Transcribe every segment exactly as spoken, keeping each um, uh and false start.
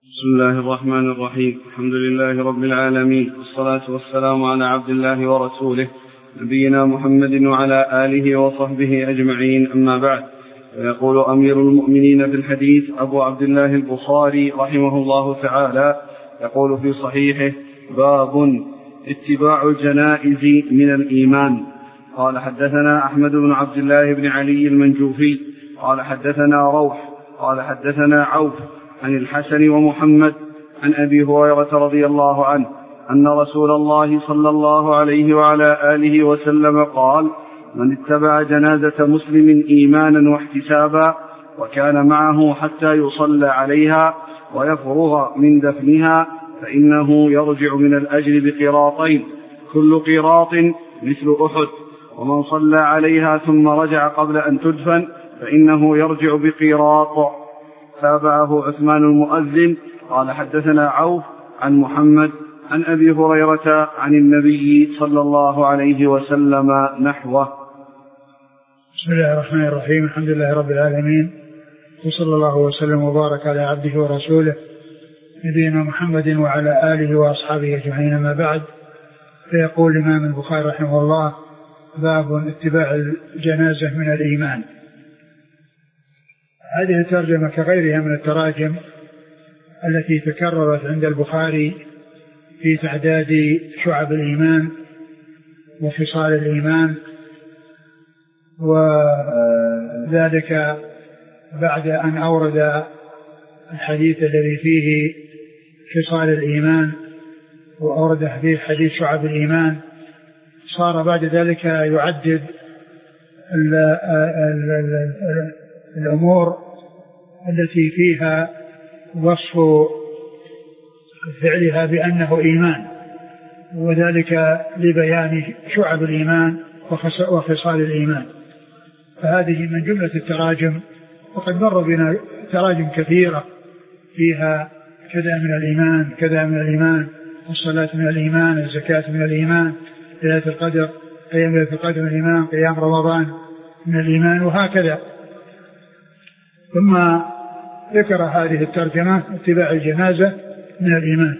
بسم الله الرحمن الرحيم. الحمد لله رب العالمين، والصلاة والسلام على عبد الله ورسوله نبينا محمد وعلى آله وصحبه أجمعين، أما بعد. ويقول أمير المؤمنين في الحديث أبو عبد الله البخاري رحمه الله تعالى، يقول في صحيحه: باب اتباع الجنائز من الإيمان. قال حدثنا أحمد بن عبد الله بن علي المنجوفي قال حدثنا روح قال حدثنا عوف عن الحسن ومحمد عن أبي هريرة رضي الله عنه أن رسول الله صلى الله عليه وعلى آله وسلم قال: من اتبع جنازة مسلم إيمانا واحتسابا وكان معه حتى يصلى عليها ويفرغ من دفنها فإنه يرجع من الأجر بقراطين، كل قراط مثل أحد، ومن صلى عليها ثم رجع قبل أن تدفن فإنه يرجع بقراط. تابعه عثمان المؤذن قال حدثنا عوف عن محمد عن أبي هريرة عن النبي صلى الله عليه وسلم نحوه. بسم الله الرحمن الرحيم. الحمد لله رب العالمين، وصلى الله وسلم وبارك على عبده ورسوله نبينا محمد وعلى آله وأصحابه أجمعين، ما بعد. فيقول الإمام البخاري رحمه الله: باب اتباع الجنازة من الإيمان. هذه الترجمة كغيرها من التراجم التي تكررت عند البخاري في تعداد شعب الإيمان وخصال الإيمان، وذلك بعد أن أورد الحديث الذي فيه خصال الإيمان وأورد فيه حديث شعب الإيمان، صار بعد ذلك يعدد ال ال ال الأمور التي فيها وصف فعلها بأنه إيمان، وذلك لبيان شعب الإيمان وخصال الإيمان. فهذه من جملة التراجم، وقد مر بنا تراجم كثيرة فيها كذا من الإيمان كذا من الإيمان، الصلاة من الإيمان، الزكاة من الإيمان، ليلة القدر، قيام ليلة القدر من الإيمان، قيام رمضان من الإيمان، وهكذا. ثم ذكر هذه الترجمة اتباع الجنازة من الإيمان.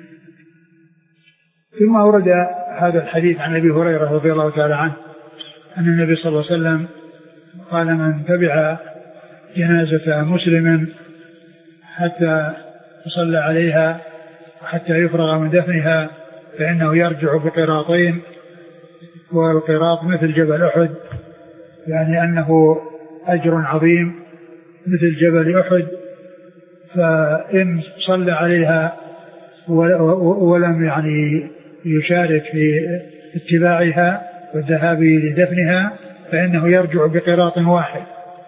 ثم أورد هذا الحديث عن أبي هريرة رضي الله تعالى عنه أن النبي صلى الله عليه وسلم قال: من تبع جنازة مسلم حتى يصلى عليها وحتى يفرغ من دفنها فإنه يرجع بقراطين، والقراط مثل جبل أحد، يعني أنه أجر عظيم مثل جبل أحد. فإن صلى عليها ولم يعني يشارك في اتباعها والذهاب لدفنها فإنه يرجع بقراط واحد.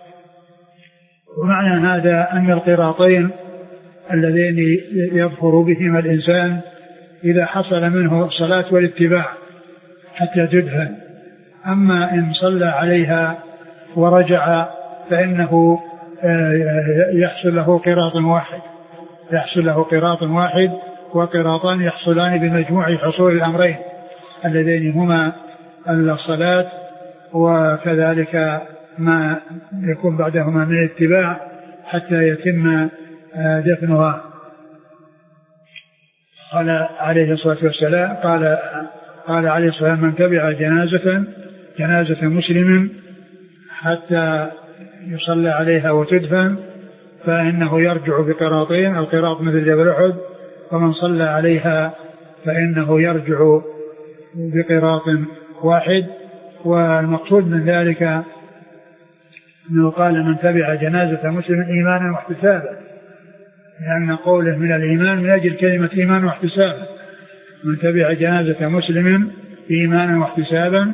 ومعنى هذا أن القراطين اللذين يظفر بهما الإنسان إذا حصل منه الصلاة والاتباع حتى تدفن. أما إن صلى عليها ورجع فإنه يحصل له قراط واحد يحصل له قراط واحد وقراطان يحصلان بمجموع حصول الأمرين اللذين هما الصلاة وكذلك ما يكون بعدهما من الاتباع حتى يتم دفنها. قال عليه الصلاة والسلام قال قال عليه الصلاة والسلام: من تبع جنازة جنازة مسلم حتى يصلى عليها وتدفن فإنه يرجع بقراطين، القراط مثل جبل أحد، ومن صلى عليها فإنه يرجع بقراط واحد. والمقصود من ذلك أنه قال: من تبع جنازة مسلم إيمانا واحتسابا، لأن قوله من الإيمان من أجل كلمة إيمان واحتسابا. من تبع جنازة مسلم إيمانا واحتسابا،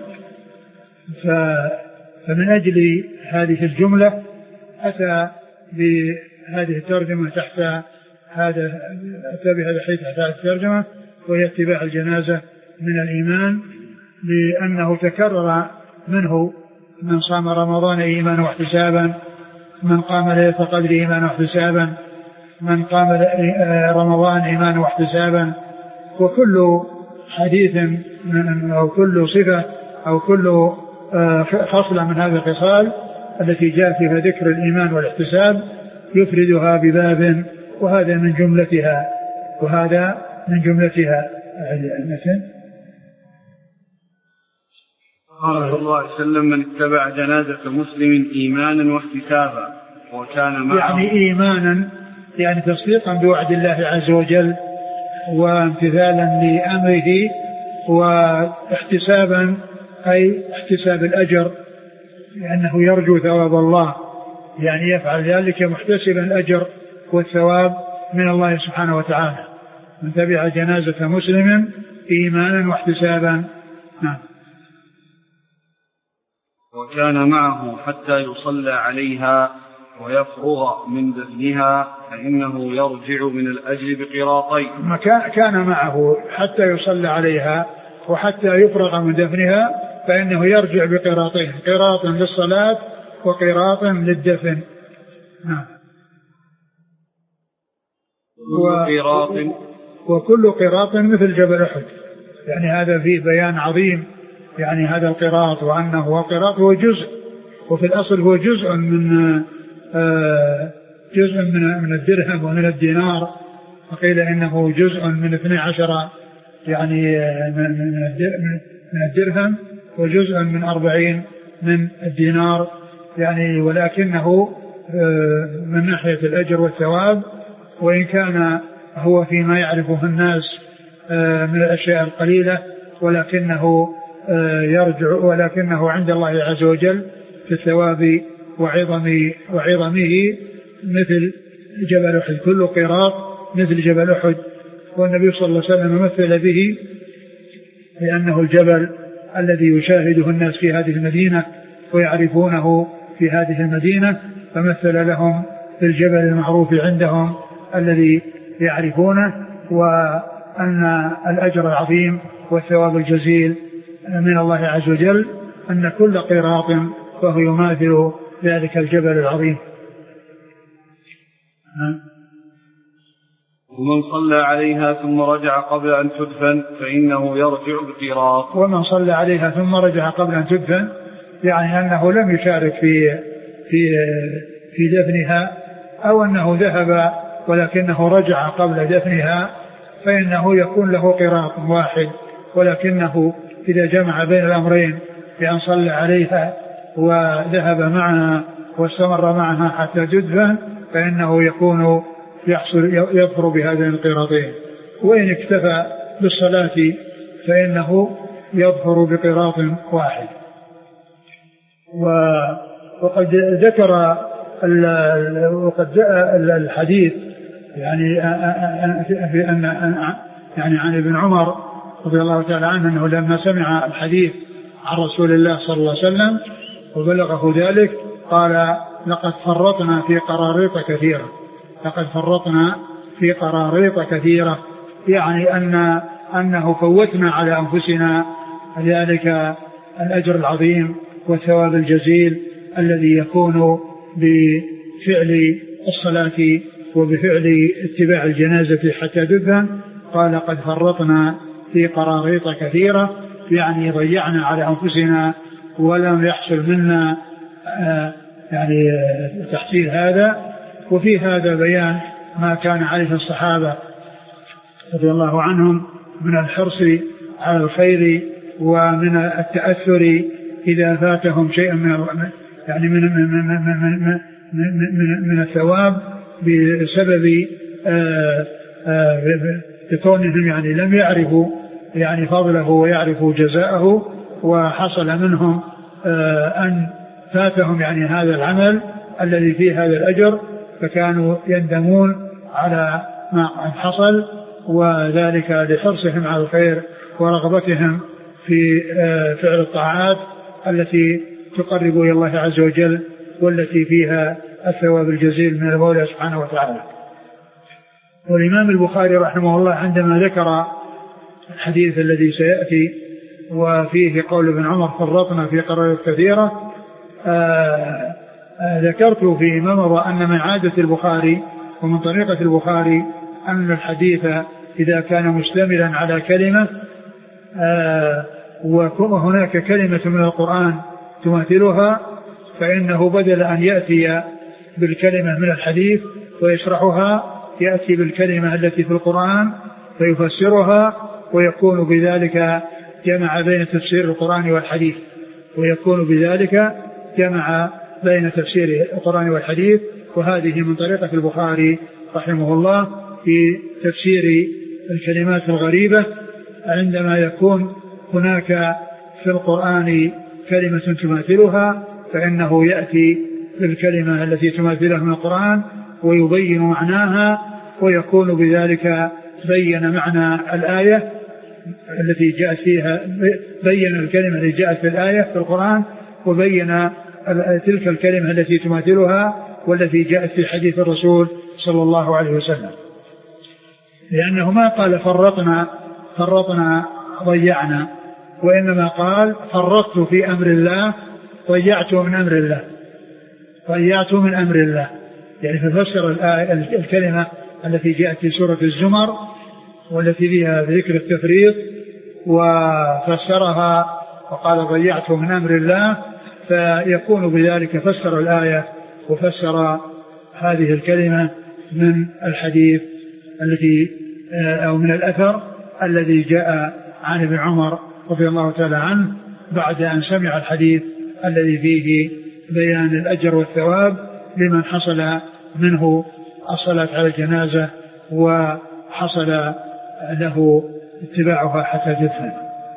فمن أجل هذه الجملة أتى بهذه الترجمة تحت هذا أتى بهذا الحديث تحت هذه الترجمة، وهي اتباع الجنازة من الإيمان، لأنه تكرر منه: من صام رمضان إيمانا واحتسابا، من قام ليلة القدر إيمانا واحتسابا، من قام رمضان إيمانا واحتسابا. وكل حديث أو كل صفة أو كل خصلة من هذه الخصال التي جاء فيها ذكر الإيمان والاحتساب يفردها بباب وهذا من جملتها وهذا من جملتها مثل قال صلى الله عليه وسلم من اتبع جنازة مسلم إيمانا واحتسابا وكان معه يعني إيمانا يعني تصديقا بوعد الله عز وجل وامتثالا لأمره واحتسابا أي احتساب الأجر لأنه يرجو ثواب الله يعني يفعل ذلك محتسبا الأجر والثواب من الله سبحانه وتعالى من تبع جنازة مسلم إيمانا واحتسابا. نعم. وكان معه حتى يصلى عليها ويفرغ من دفنها فإنه يرجع من الأجر بقراطين. كان معه حتى يصلى عليها وحتى يفرغ من دفنها فإنه يرجع بقراطين قراط للصلاة وقراط للدفن. نعم. وقراط وكل قراط مثل جبل أحد يعني هذا فيه بيان عظيم يعني هذا القراط وأنه هو القراط هو جزء وفي الأصل هو جزء من جزء من من الدرهم ومن الدينار وقيل إنه جزء من اثني عشر يعني من الدرهم وجزء من أربعين من الدينار يعني ولكنه من ناحية الأجر والثواب وإن كان هو فيما يعرفه الناس من الأشياء القليلة ولكنه يرجع ولكنه عند الله عز وجل في الثواب وعظم وعظمه مثل جبل أحد كل قراط مثل جبل أحد والنبي صلى الله عليه وسلم مثل به لأنه الجبل الذي يشاهده الناس في هذه المدينة ويعرفونه في هذه المدينة فمثل لهم بالجبل المعروف عندهم الذي يعرفونه وأن الأجر العظيم والثواب الجزيل من الله عز وجل أن كل قراط فهو يماثل ذلك الجبل العظيم. ومن صلى عليها ثم رجع قبل أن تدفن فإنه يرجع بقراط. ومن صلى عليها ثم رجع قبل أن تدفن يعني أنه لم يشارك في في في دفنها أو أنه ذهب ولكنه رجع قبل دفنها فإنه يكون له قراط واحد ولكنه إذا جمع بين الأمرين بأن صلى عليها وذهب معها واستمر معها حتى تدفن فإنه يكون يحصل يظفر بهذين القراطين وإن اكتفى بالصلاة فإنه يظفر بقراط واحد. وقد ذكر وقد جاء الحديث يعني في أن يعني عن ابن عمر رضي الله تعالى عنه أنه لما سمع الحديث عن رسول الله صلى الله عليه وسلم وبلغه ذلك قال لقد فرطنا في قراريط كثيرة لقد فرطنا في قراريط كثيرة يعني أن أنه فوتنا على أنفسنا ذلك الأجر العظيم والثواب الجزيل الذي يكون بفعل الصلاة وبفعل اتباع الجنازة حتى تدفن. قال قد فرطنا في قراريط كثيرة يعني ضيعنا على أنفسنا ولم يحصل منا يعني تحصيل هذا. وفي هذا بيان ما كان عليه الصحابة رضي الله عنهم من الحرص على الخير ومن التأثر إذا فاتهم شيء من يعني من من من من, من, من الثواب بسبب كونهم يعني لم يعرفوا يعني فضله ويعرفوا جزاءه وحصل منهم أن فاتهم يعني هذا العمل الذي فيه هذا الأجر فكانوا يندمون على ما حصل وذلك لحرصهم على الخير ورغبتهم في فعل الطاعات التي تقرب إلى الله عز وجل والتي فيها الثواب الجزيل من المولى سبحانه وتعالى. والإمام البخاري رحمه الله عندما ذكر الحديث الذي سيأتي وفيه قول ابن عمر فرطنا في قرارات كثيرة آآ آآ ذكرت في ما مضى أن من عادة البخاري ومن طريقة البخاري أن الحديث إذا كان مشتملا على كلمة وهناك كلمة من القرآن تمثلها فإنه بدل أن يأتي بالكلمة من الحديث ويشرحها يأتي بالكلمة التي في القرآن فيفسرها، ويكون بذلك جمع بين تفسير القرآن والحديث ويكون بذلك جمع بين تفسير القرآن والحديث. وهذه من طريقة البخاري رحمه الله في تفسير الكلمات الغريبة، عندما يكون هناك في القرآن كلمة تماثلها فإنه يأتي بالكلمة التي تماثلها من القرآن ويبين معناها، ويكون بذلك بين معنى الآية التي جاءت فيها، بين الكلمة التي جاءت في الآية في القرآن وبين تلك الكلمة التي تماثلها والتي جاءت في حديث الرسول صلى الله عليه وسلم. لأنه ما قال فرطنا فرطنا ضيعنا، وإنما قال فرطت في أمر الله ضيعت من أمر الله ضيعت من أمر الله، يعني ففسر الكلمة التي جاءت في سورة الزمر والتي فيها ذكر التفريط وفسرها وقال ضيعت من أمر الله، فيكون بذلك فسر الآية وفسر هذه الكلمة من الحديث التي أو من الأثر الذي جاء عن ابن عمر رضي الله تعالى عنه بعد أن سمع الحديث الذي فيه بيان الأجر والثواب لمن حصل منه الصلاة على الجنازة وحصل له اتباعها حتى تدفن.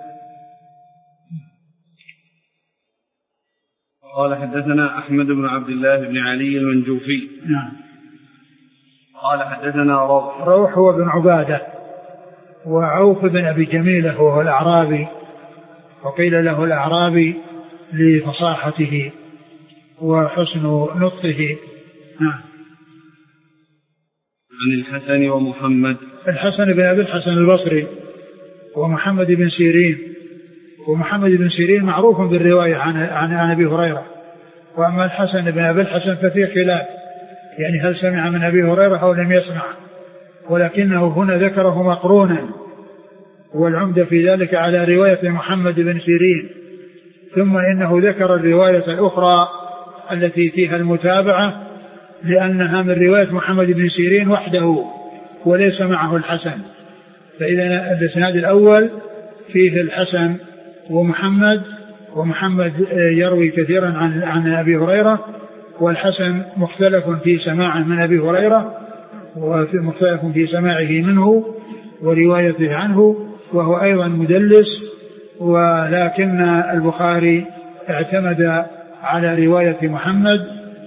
قال حدثنا أحمد بن عبد الله بن علي المنجوفي. نعم. قال حدثنا روح روح هو بن عبادة، وعوف بن أبي جميلة وهو الأعرابي، وقيل له الأعرابي لفصاحته وحسن نطقه. نعم. عن الحسن ومحمد. الحسن بن أبي الحسن البصري ومحمد بن سيرين، ومحمد بن سيرين معروف بالرواية عن عن عن أبي هريرة، وأما الحسن بن أبي الحسن ففي خلاف، يعني هل سمع من أبي هريرة أو لم يسمع، ولكنه هنا ذكره مقرونا، والعمدة في ذلك على رواية محمد بن سيرين. ثم إنه ذكر الرواية الأخرى التي فيها المتابعة لأنها من رواية محمد بن سيرين وحده وليس معه الحسن، فإذا الإسناد الأول فيه الحسن ومحمد، ومحمد يروي كثيرا عن عن أبي هريرة، والحسن مختلف في سماعه من أبي هريرة ومختلف في سماعه منه وروايته عنه، وهو أيضا مدلس، ولكن البخاري اعتمد على رواية محمد،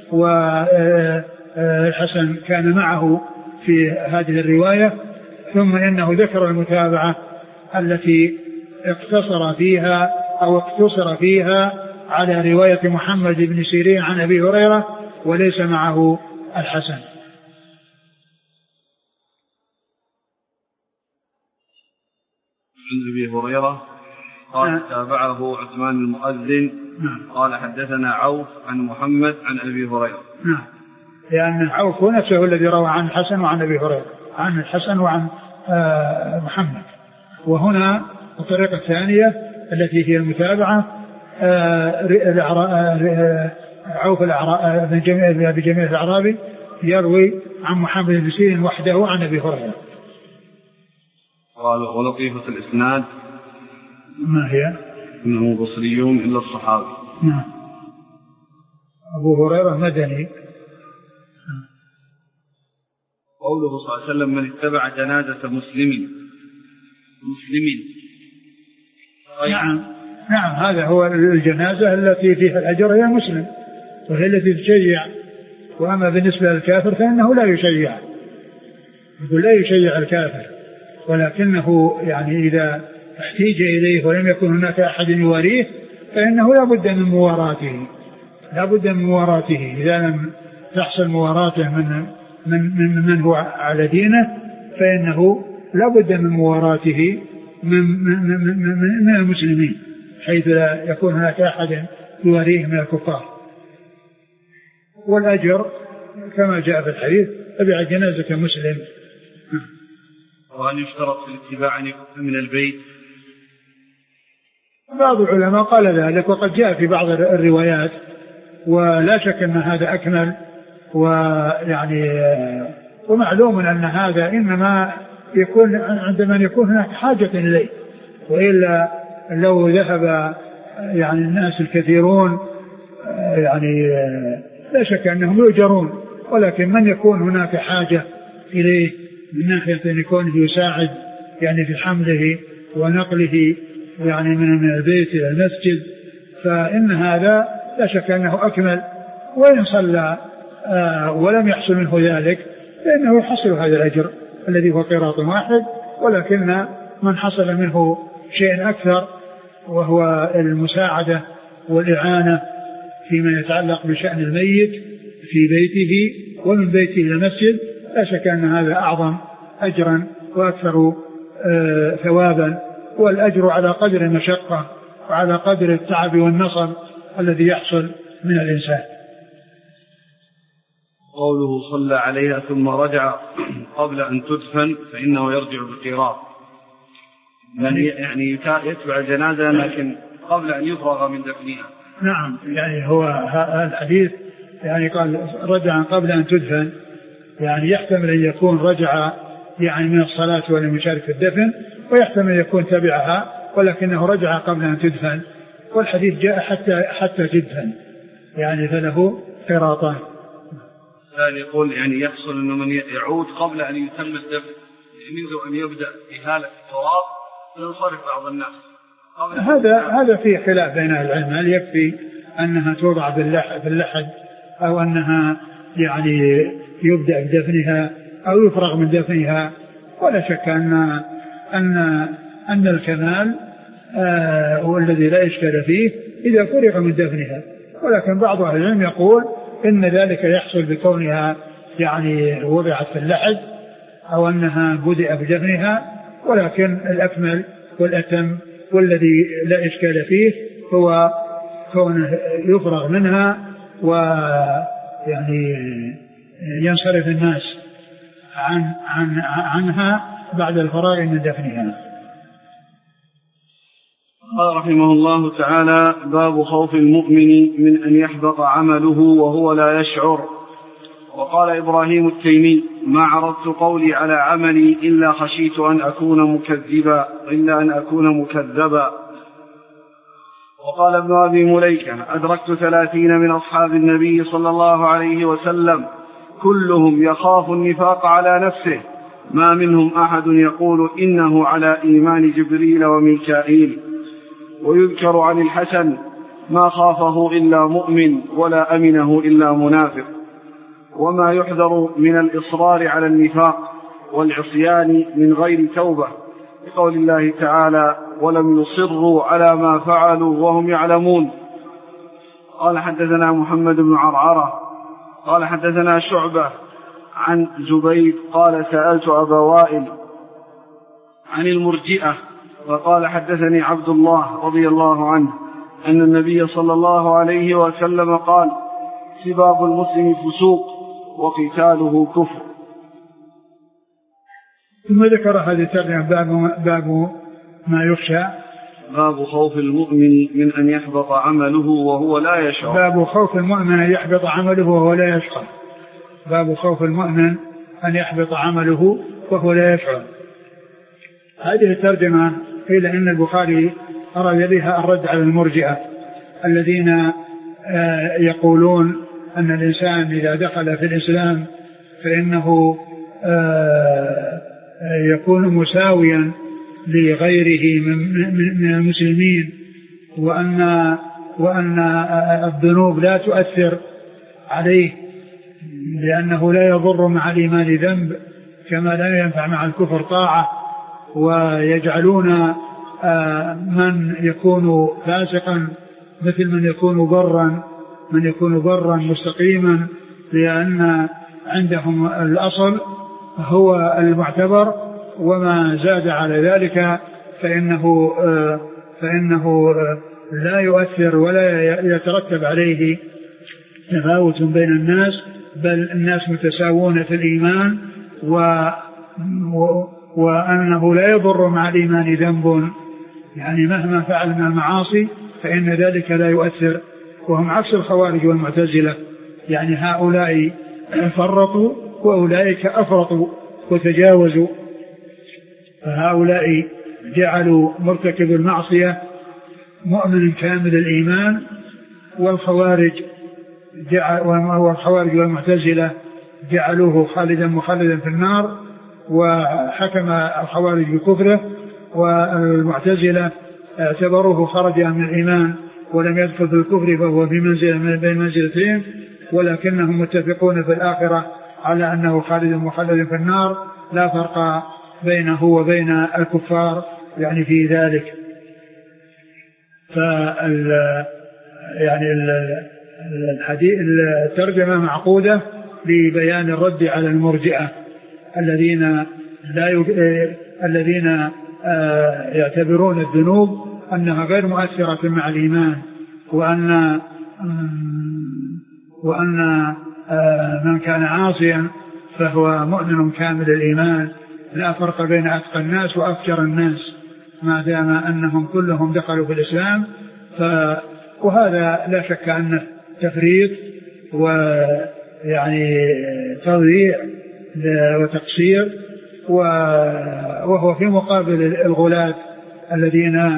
والحسن كان معه في هذه الرواية. ثم إنه ذكر المتابعة التي اقتصر فيها أو اقتصر فيها على رواية محمد بن سيرين عن أبي هريرة وليس معه الحسن. عن أبي هريرة قال تابعه عثمان المؤذن. قال حدثنا عوف عن محمد عن أبي هريرة. نعم، لأن عوف هو نفسه الذي روى عن الحسن وعن أبي هريرة، عن الحسن وعن محمد. وهنا الطريقة الثانية التي هي المتابعة عوف بن جميل الأعرابي يروي عن محمد بن سيرين وحده عن أبي هريرة. قال ولطيفة الإسناد ما هي؟ إنه بصريون إلا الصحابي. نعم. أبو هريرة مدني. قوله صلى الله عليه وسلم من اتبع جنازة مسلم مسلم. نعم نعم، هذا هو الجنازة التي فيها الأجر هي مسلم، وهي التي تشيع. وأما بالنسبة للكافر فإنه لا يشيع، يقول لا يشيع الكافر، ولكنه يعني إذا احتيج إليه ولم يكن هناك أحد يواريه فإنه لا بد من مواراته، لا بد من مواراته. إذا لم تحصل مواراته من من من من هو على دينه فإنه لا بد من مواراته من من من, من, من المسلمين، حيث لا يكون هناك أحد يواريه من الكفار. والأجر كما جاء في الحديث تبع جنازة مسلم. وأن يشترط في الاتباع أن يكون من البيت. بعض العلماء قال ذلك، وقد جاء في بعض الروايات، ولا شك أن هذا أكمل، ويعني ومعلوم أن هذا إنما يكون عندما يكون هناك حاجة إليه، وإلا لو ذهب يعني الناس الكثيرون يعني لا شك أنهم يؤجرون، ولكن من يكون هناك حاجة إليه من ناحية أن يكون يساعد يعني في حمله ونقله يعني من البيت إلى المسجد، فإن هذا لا شك أنه أكمل. وإن صلى ولم يحصل منه ذلك فإنه يحصل هذا الأجر الذي هو قيراط واحد، ولكن من حصل منه شيء أكثر وهو المساعدة والإعانة فيما يتعلق بشأن الميت في بيته ومن بيته إلى المسجد، لا شك أن هذا أعظم أجرا وأكثر ثوابا، والأجر على قدر المشقة وعلى قدر التعب والنصب الذي يحصل من الإنسان. قوله صلى عليها ثم رجع قبل أن تدفن فإنه يرجع بالقراط، يعني يعني يتبع الجنازة لكن قبل أن يفرغ من دفنها. نعم، يعني هو هذا الحديث يعني قال رجع قبل أن تدفن، يعني يحتمل أن يكون رجع يعني من الصلاة ولم يشارك في الدفن، ويحتمل أن يكون تبعها ولكنه رجع قبل أن تدفن، والحديث جاء حتى حتى تدفن يعني فله قراطان. ثاني يقول يعني يحصل أنه من يعود قبل أن يتم الدفن يريد أن يبدأ إهالة التراب فينصرف بعض الناس. هذا هذا فيه خلاف بين العلماء، هل يكفي أنها توضع باللحد أو أنها يعني يبدأ بدفنها أو يفرغ من دفنها، ولا شك أن أن أن الكمال آه هو الذي لا إشكال فيه إذا فرغ من دفنها، ولكن بعض أهل العلم يقول إن ذلك يحصل بكونها يعني وضعت في اللحد أو أنها بدأ بدفنها، ولكن الأكمل والأتم والذي لا إشكال فيه هو كونه يفرغ منها ويعني ينصرف الناس عن عن عنها بعد الفراغ من دفنها. قال رحمه الله تعالى: باب خوف المؤمن من أن يحبط عمله وهو لا يشعر. وقال إبراهيم التيمي: ما عرضت قولي على عملي إلا خشيت أن أكون مكذبا إلا أن أكون مكذبا. وقال ابن أبي مليكة: أدركت ثلاثين من أصحاب النبي صلى الله عليه وسلم كلهم يخاف النفاق على نفسه، ما منهم أحد يقول إنه على إيمان جبريل وميكائيل. ويذكر عن الحسن: ما خافه إلا مؤمن ولا أمنه إلا منافق. وما يحذر من الإصرار على النفاق والعصيان من غير توبة، بقول الله تعالى: ولم يصروا على ما فعلوا وهم يعلمون. قال حدثنا محمد بن عرعرة قال حدثنا شعبة عن زبيد قال سألت أبا وائل عن المرجئة فقال حدثني عبد الله رضي الله عنه أن النبي صلى الله عليه وسلم قال: سباب المسلم فسوق وقتاله كفر. ثم ذكر هذه الترجمة باب, باب ما يخشى، باب خوف المؤمن من أن يحبط عمله وهو لا يشعر. باب خوف المؤمن أن يحبط عمله وهو لا يشعر. باب خوف المؤمن أن يحبط عمله وهو لا يشعر. هذه الترجمة قيل إن البخاري أراد بها الرد على المرجئة الذين يقولون أن الإنسان إذا دخل في الإسلام فإنه يكون مساويا لغيره من المسلمين، وأن وأن الذنوب لا تؤثر عليه لأنه لا يضر مع الإيمان ذنب كما لا ينفع مع الكفر طاعة، ويجعلون من يكون فاسقا مثل من يكون برا من يكون برا مستقيما، لأن عندهم الأصل هو المعتبر، وما زاد على ذلك فإنه فإنه لا يؤثر ولا يترتب عليه تفاوت بين الناس، بل الناس متساوون في الإيمان، و وأنه لا يضر مع الإيمان ذنب، يعني مهما فعل من المعاصي فإن ذلك لا يؤثر. وهم عكس الخوارج والمعتزلة، يعني هؤلاء فرطوا وأولئك أفرطوا وتجاوزوا. فهؤلاء جعلوا مرتكب المعصية مؤمن كامل الإيمان، والخوارج جعل والخوارج والمعتزلة جعلوه خالدا مخلدا في النار، وحكم الخوارج بكفره، والمعتزلة اعتبروه خرج من الإيمان ولم يدخل في الكفر، فهو في منزلة بين منزلتين، ولكنهم متفقون في الآخرة على أنه خالد مخلد في النار، لا فرق بينه وبين الكفار يعني في ذلك. فال يعني الحديث الترجمة معقودة لبيان الرد على المرجئة الذين لا يج... الذين يعتبرون الذنوب أنها غير مؤثرة مع الإيمان، وأن وأن من كان عاصيا فهو مؤمن كامل الإيمان، لا فرق بين أتقى الناس وأفجر الناس ما دام أنهم كلهم دخلوا في الإسلام. ف... وهذا لا شك أنه تفريط ويعني تضييع وتقصير، وهو في مقابل الغلاة الذين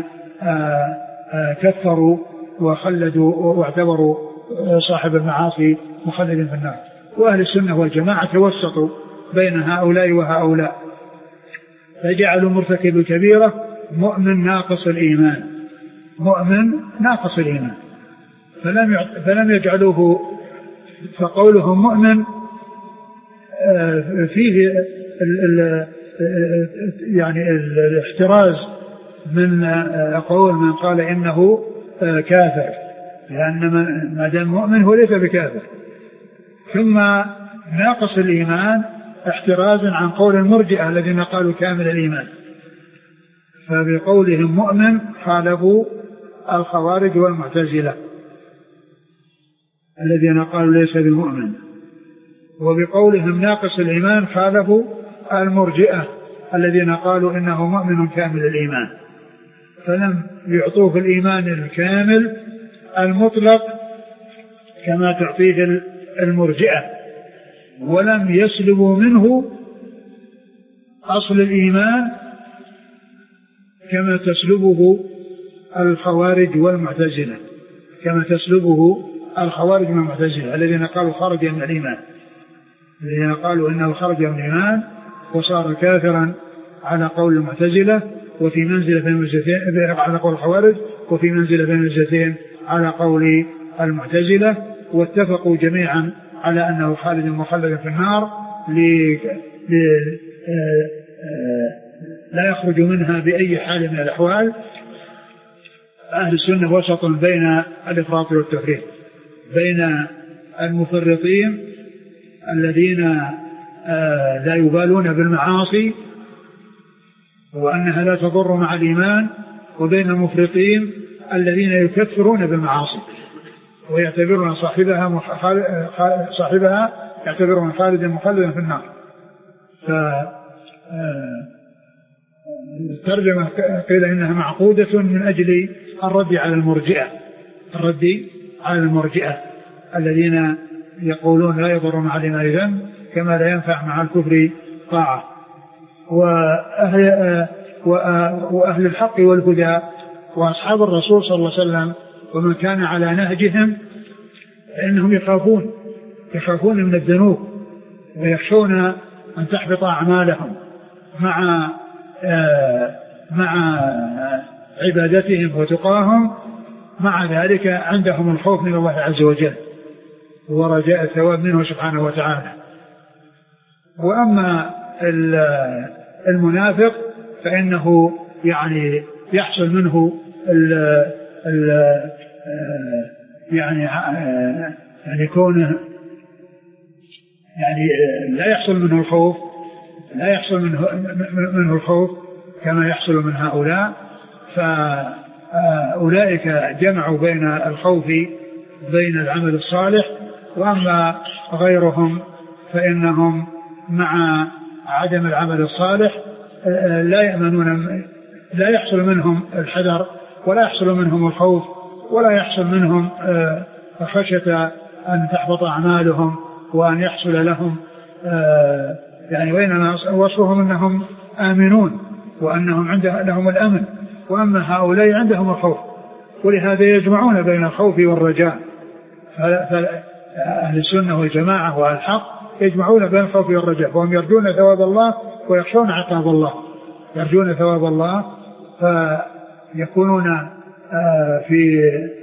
كفروا وخلدوا واعتبروا صاحب المعاصي مخلدا في النار. وأهل السنة والجماعة توسطوا بين هؤلاء وهؤلاء، فجعلوا مرتكب الكبيرة مؤمن ناقص الإيمان، مؤمن ناقص الإيمان، فلم فلم يجعلوه، فقولهم مؤمن فيه ال ال يعني الاحتراز من قول من قال إنه كافر، لأن ما دام مؤمن هو ليس بكافر. ثم ناقص الإيمان احترازا عن قول المرجئة الذين قالوا كامل الإيمان، فبقولهم مؤمن خالفوا الخوارج والمعتزلة الذين قالوا ليس بالمؤمن، وبقولهم ناقص الإيمان خالفوا المرجئة الذين قالوا إنه مؤمن كامل الإيمان، فلم يعطوه في الإيمان الكامل المطلق كما تعطيه المرجئة، ولم يسلبوا منه أصل الإيمان كما تسلبه الخوارج والمعتزلة كما تسلبه الخوارج والمعتزلة الذين قالوا خرج من الإيمان، الذين قالوا إنه خرج من الإيمان وصار كافرا على قول المعتزلة، وفي منزلة بين منزلتين على قول الخوارج، وفي منزلة بين منزلتين على قول المعتزلة، واتفقوا جميعا على أنه خالد مخلد في النار ل... ل... لا يخرج منها بأي حال من الأحوال. أهل السنة وسط بين الإفراط والتفريط، بين المفرطين الذين لا يبالون بالمعاصي وأنها لا تضر مع الإيمان، وبين المفرطين الذين يكفرون بالمعاصي ويعتبرون صاحبها مخ... صاحبها يعتبرون خالدا مخلدا في النار. فالترجمة قيل إنها معقودة من أجل الرد على المرجئة، الرد على المرجئة الذين يقولون لا يضر مع الإيمان ذنب كما لا ينفع مع الكفر طاعة. وأهل, وأهل الحق والهدى وأصحاب الرسول صلى الله عليه وسلم ومن كان على نهجهم فإنهم يخافون يخافون من الذنوب، ويخشون أن تحبط أعمالهم مع مع عبادتهم وتقاهم، مع ذلك عندهم الخوف من الله عز وجل ورجاء الثواب منه سبحانه وتعالى. وأما المنافق فإنه يعني يحصل منه ال ال يعني يعني كونه يعني لا يحصل منه الخوف لا يحصل منه منه الخوف كما يحصل من هؤلاء. فأولئك جمعوا بين الخوف بين العمل الصالح، وأما غيرهم فإنهم مع عدم العمل الصالح لا يأمنون، لا يحصل منهم الحذر ولا يحصل منهم الخوف ولا يحصل منهم خشية أن تحبط أعمالهم وأن يحصل لهم آه يعني وإنما وصفهم أنهم آمنون وأنهم عندهم لهم الأمن، وأما هؤلاء عندهم الخوف، ولهذا يجمعون بين الخوف والرجاء. فأهل السنة والجماعة وأهل الحق يجمعون بين الخوف والرجاء، وهم يرجون ثواب الله ويخشون عقاب الله. يرجون ثواب الله فيكونون في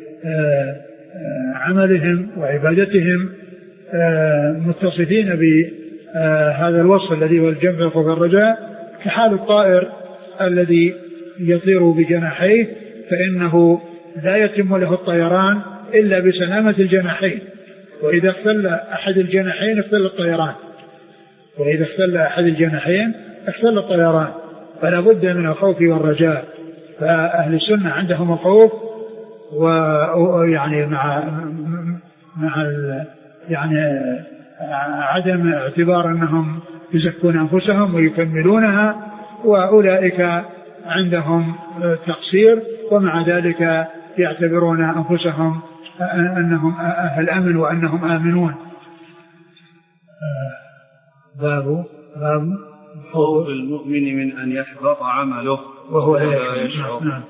عملهم وعبادتهم متصفين بهذا الوصف الذي هو الجمع الخوف والرجاء، كحال الطائر الذي يطير بجناحيه، فإنه لا يتم له الطيران إلا بسلامة الجناحين، وإذا اختل أحد الجناحين اختل الطيران، وإذا اختل أحد الجناحين اختل الطيران، فلا بد من الخوف والرجاء. فأهل السنة عندهم الخوف، ويعني مع مع يعني عدم اعتبار أنهم يزكون أنفسهم ويكملونها، وأولئك عندهم تقصير، ومع ذلك يعتبرون أنفسهم أنهم أهل أمن وأنهم آمنون. باب باب خوف المؤمن من أن يحبط عمله وهو لا يشعر. نعم.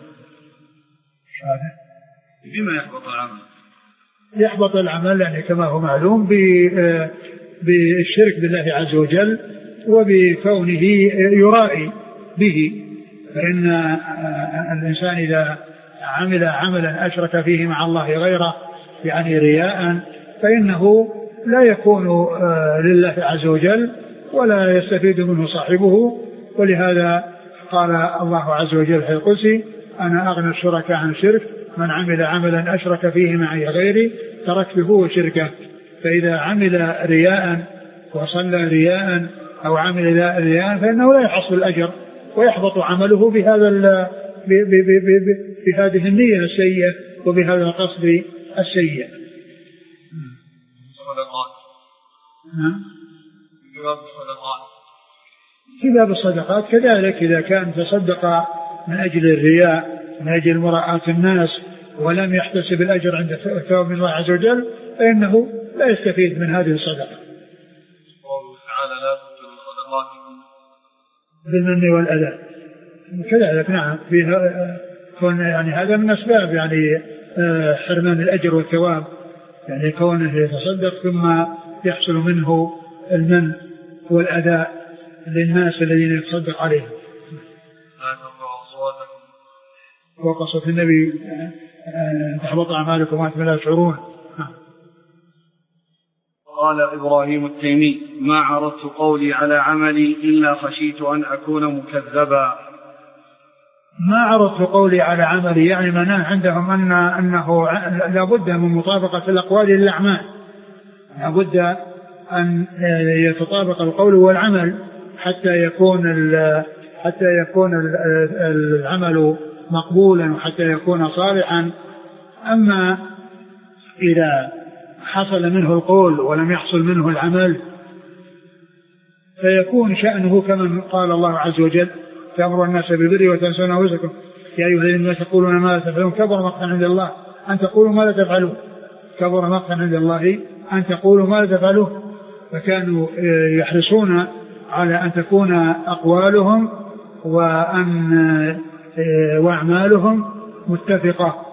بما يحبط العمل؟ يحبط العمل يعني كما هو معلوم بالشرك بالله عز وجل، وبكونه يرائي به. فإن الإنسان إذا عمل عملا أشرك فيه مع الله غيره يعني رياء، فإنه لا يكون لله عز وجل ولا يستفيد منه صاحبه. ولهذا قال الله عز وجل في القدس: أنا أغنى الشركاء عن الشرك، من عمل عملا أشرك فيه معي غيري تركته وشركه. فإذا عمل رياء وصلى رياء أو عمل رياء فإنه لا يحصل الأجر، ويحبط عمله بهذا بهذه النية السيئة وبهذا القصد السيء. في باب الصدقات كذلك، إذا كان تصدق من أجل الرياء من أجل مراءة الناس ولم يحتسب الأجر عند ثواب من الله عز وجل، فإنه لا يستفيد من هذه الصدقة. بالمن والأذى كذلك. نعم، فيها يعني هذا من أسباب يعني حرمان الأجر والثواب، يعني كونه يتصدق ثم يحصل منه المن والأذى للناس الذين يتصدق عليهم. وقصة النبي تحبط أعمالكم وأنتم لا تشعرون. قال إبراهيم التيمي: ما عرضت قولي على عملي إلا خشيت أن أكون مكذبا. ما عرضت قولي على عملي يعني معناه عندهم أن أنه لابد من مطابقة الأقوال للأعمال، لابد أن يتطابق القول والعمل حتى يكون حتى يكون العمل مقبولا وحتى يكون صالحا. أما إذا حصل منه القول ولم يحصل منه العمل فيكون شأنه كما قال الله عز وجل: تأمر الناس بالبر وتنسون أنفسكم يا أيها الذين تقولون ما لا تفعلون كبر مقتا عند الله أن تقولوا ما لا تفعلون كبر مقتا عند الله أن تقولوا ما لا تفعلون. فكانوا يحرصون على أن تكون أقوالهم وأن وأعمالهم متفقة.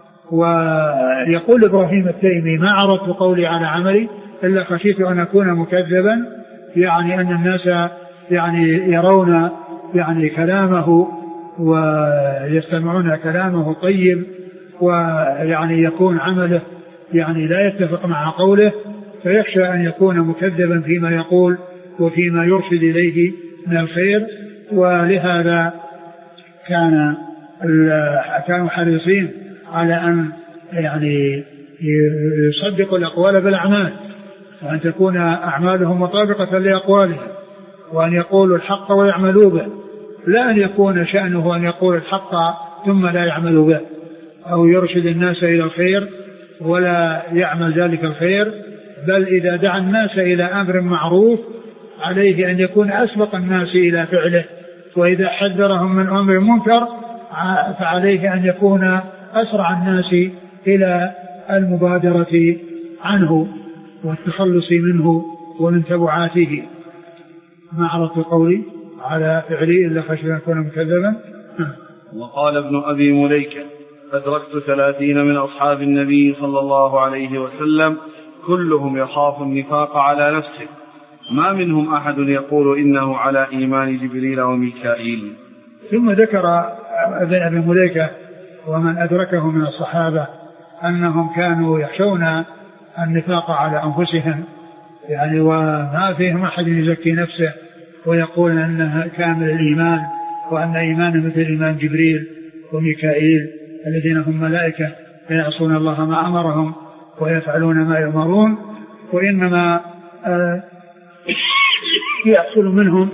ويقول إبراهيم التيمي: ما عرضت قولي على عملي إلا خشيت أن أكون مكذبا، يعني أن الناس يعني يرون يعني كلامه ويستمعون كلامه الطيب، ويعني يكون عمله يعني لا يتفق مع قوله، فيخشى أن يكون مكذبا فيما يقول وفيما يرشد إليه من الخير. ولهذا كان كانوا حريصين على أن يعني يصدقوا الأقوال بالأعمال، وأن تكون أعمالهم مطابقة لأقوالهم، وأن يقولوا الحق ويعملوا به، لا أن يكون شأنه أن يقول الحق ثم لا يعمل به، أو يرشد الناس إلى الخير ولا يعمل ذلك الخير. بل إذا دعا الناس إلى أمر معروف عليه أن يكون أسبق الناس إلى فعله، وإذا حذرهم من أمر منكر فعليه أن يكون أسرع الناس إلى المبادرة عنه والتخلص منه ومن تبعاته. ما عرفت قولي على فعلي إلا خشيت أن أكون مكذبا. وقال ابن أبي مليكة أدركت ثلاثين من أصحاب النبي صلى الله عليه وسلم كلهم يخاف النفاق على نفسه ما منهم أحد يقول إنه على إيمان جبريل وميكائيل. ثم ذكر ابن أبي مليكة ومن أدركه من الصحابة أنهم كانوا يخشون النفاق على أنفسهم يعني وما فيهم أحد يزكي نفسه ويقول أنها كامل الإيمان وأن إيمانه مثل إيمان جبريل وميكائيل الذين هم ملائكة يعصون الله ما أمرهم ويفعلون ما يؤمرون وإنما آه يحصل منهم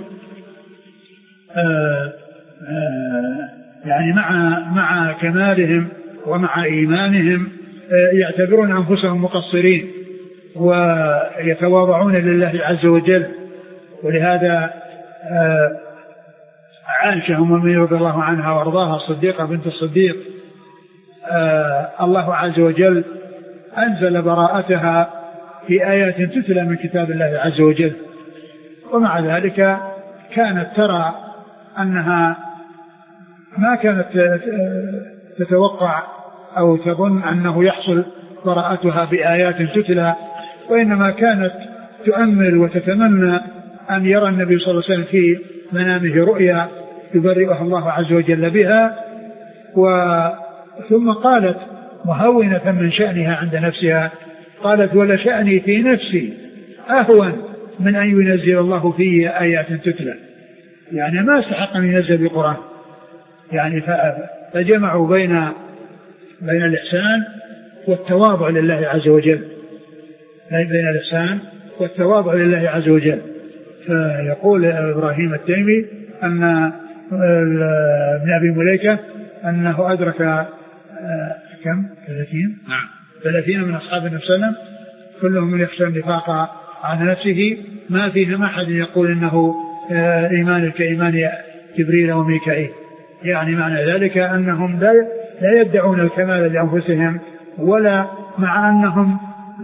آه آه يعني مع مع كمالهم ومع إيمانهم آه يعتبرون أنفسهم مقصرين ويتواضعون لله عز وجل. ولهذا آه عائشة أم المؤمنين رضي الله عنها وارضاها الصديقة بنت الصديق آه الله عز وجل أنزل براءتها في آيات تتلى من كتاب الله عز وجل ومع ذلك كانت ترى أنها ما كانت تتوقع أو تظن أنه يحصل براءتها بآيات تتلى وإنما كانت تؤمل وتتمنى أن يرى النبي صلى الله عليه وسلم في منامه رؤيا يبرئها الله عز وجل بها. ثم قالت مهونة من شأنها عند نفسها قالت ولشأني في نفسي أهون من أن ينزل الله فيه آيات تتلى يعني ما استحق أن ينزل بالقرآن يعني فجمعوا بين بين الإحسان والتواضع لله عز وجل بين الإحسان والتواضع لله عز وجل. فيقول إبراهيم التيمي أن ابن أبي مليكة أنه أدرك كم ثلاثين نعم ثلاثين من أصحاب النبي صلى الله عليه وسلم كلهم من يخشى النفاق على نفسه ما فيهم أحد يقول إنه إيمان كإيمان جبريل وميكائيل يعني معنى ذلك أنهم لا يدعون الكمال لأنفسهم ولا مع أنهم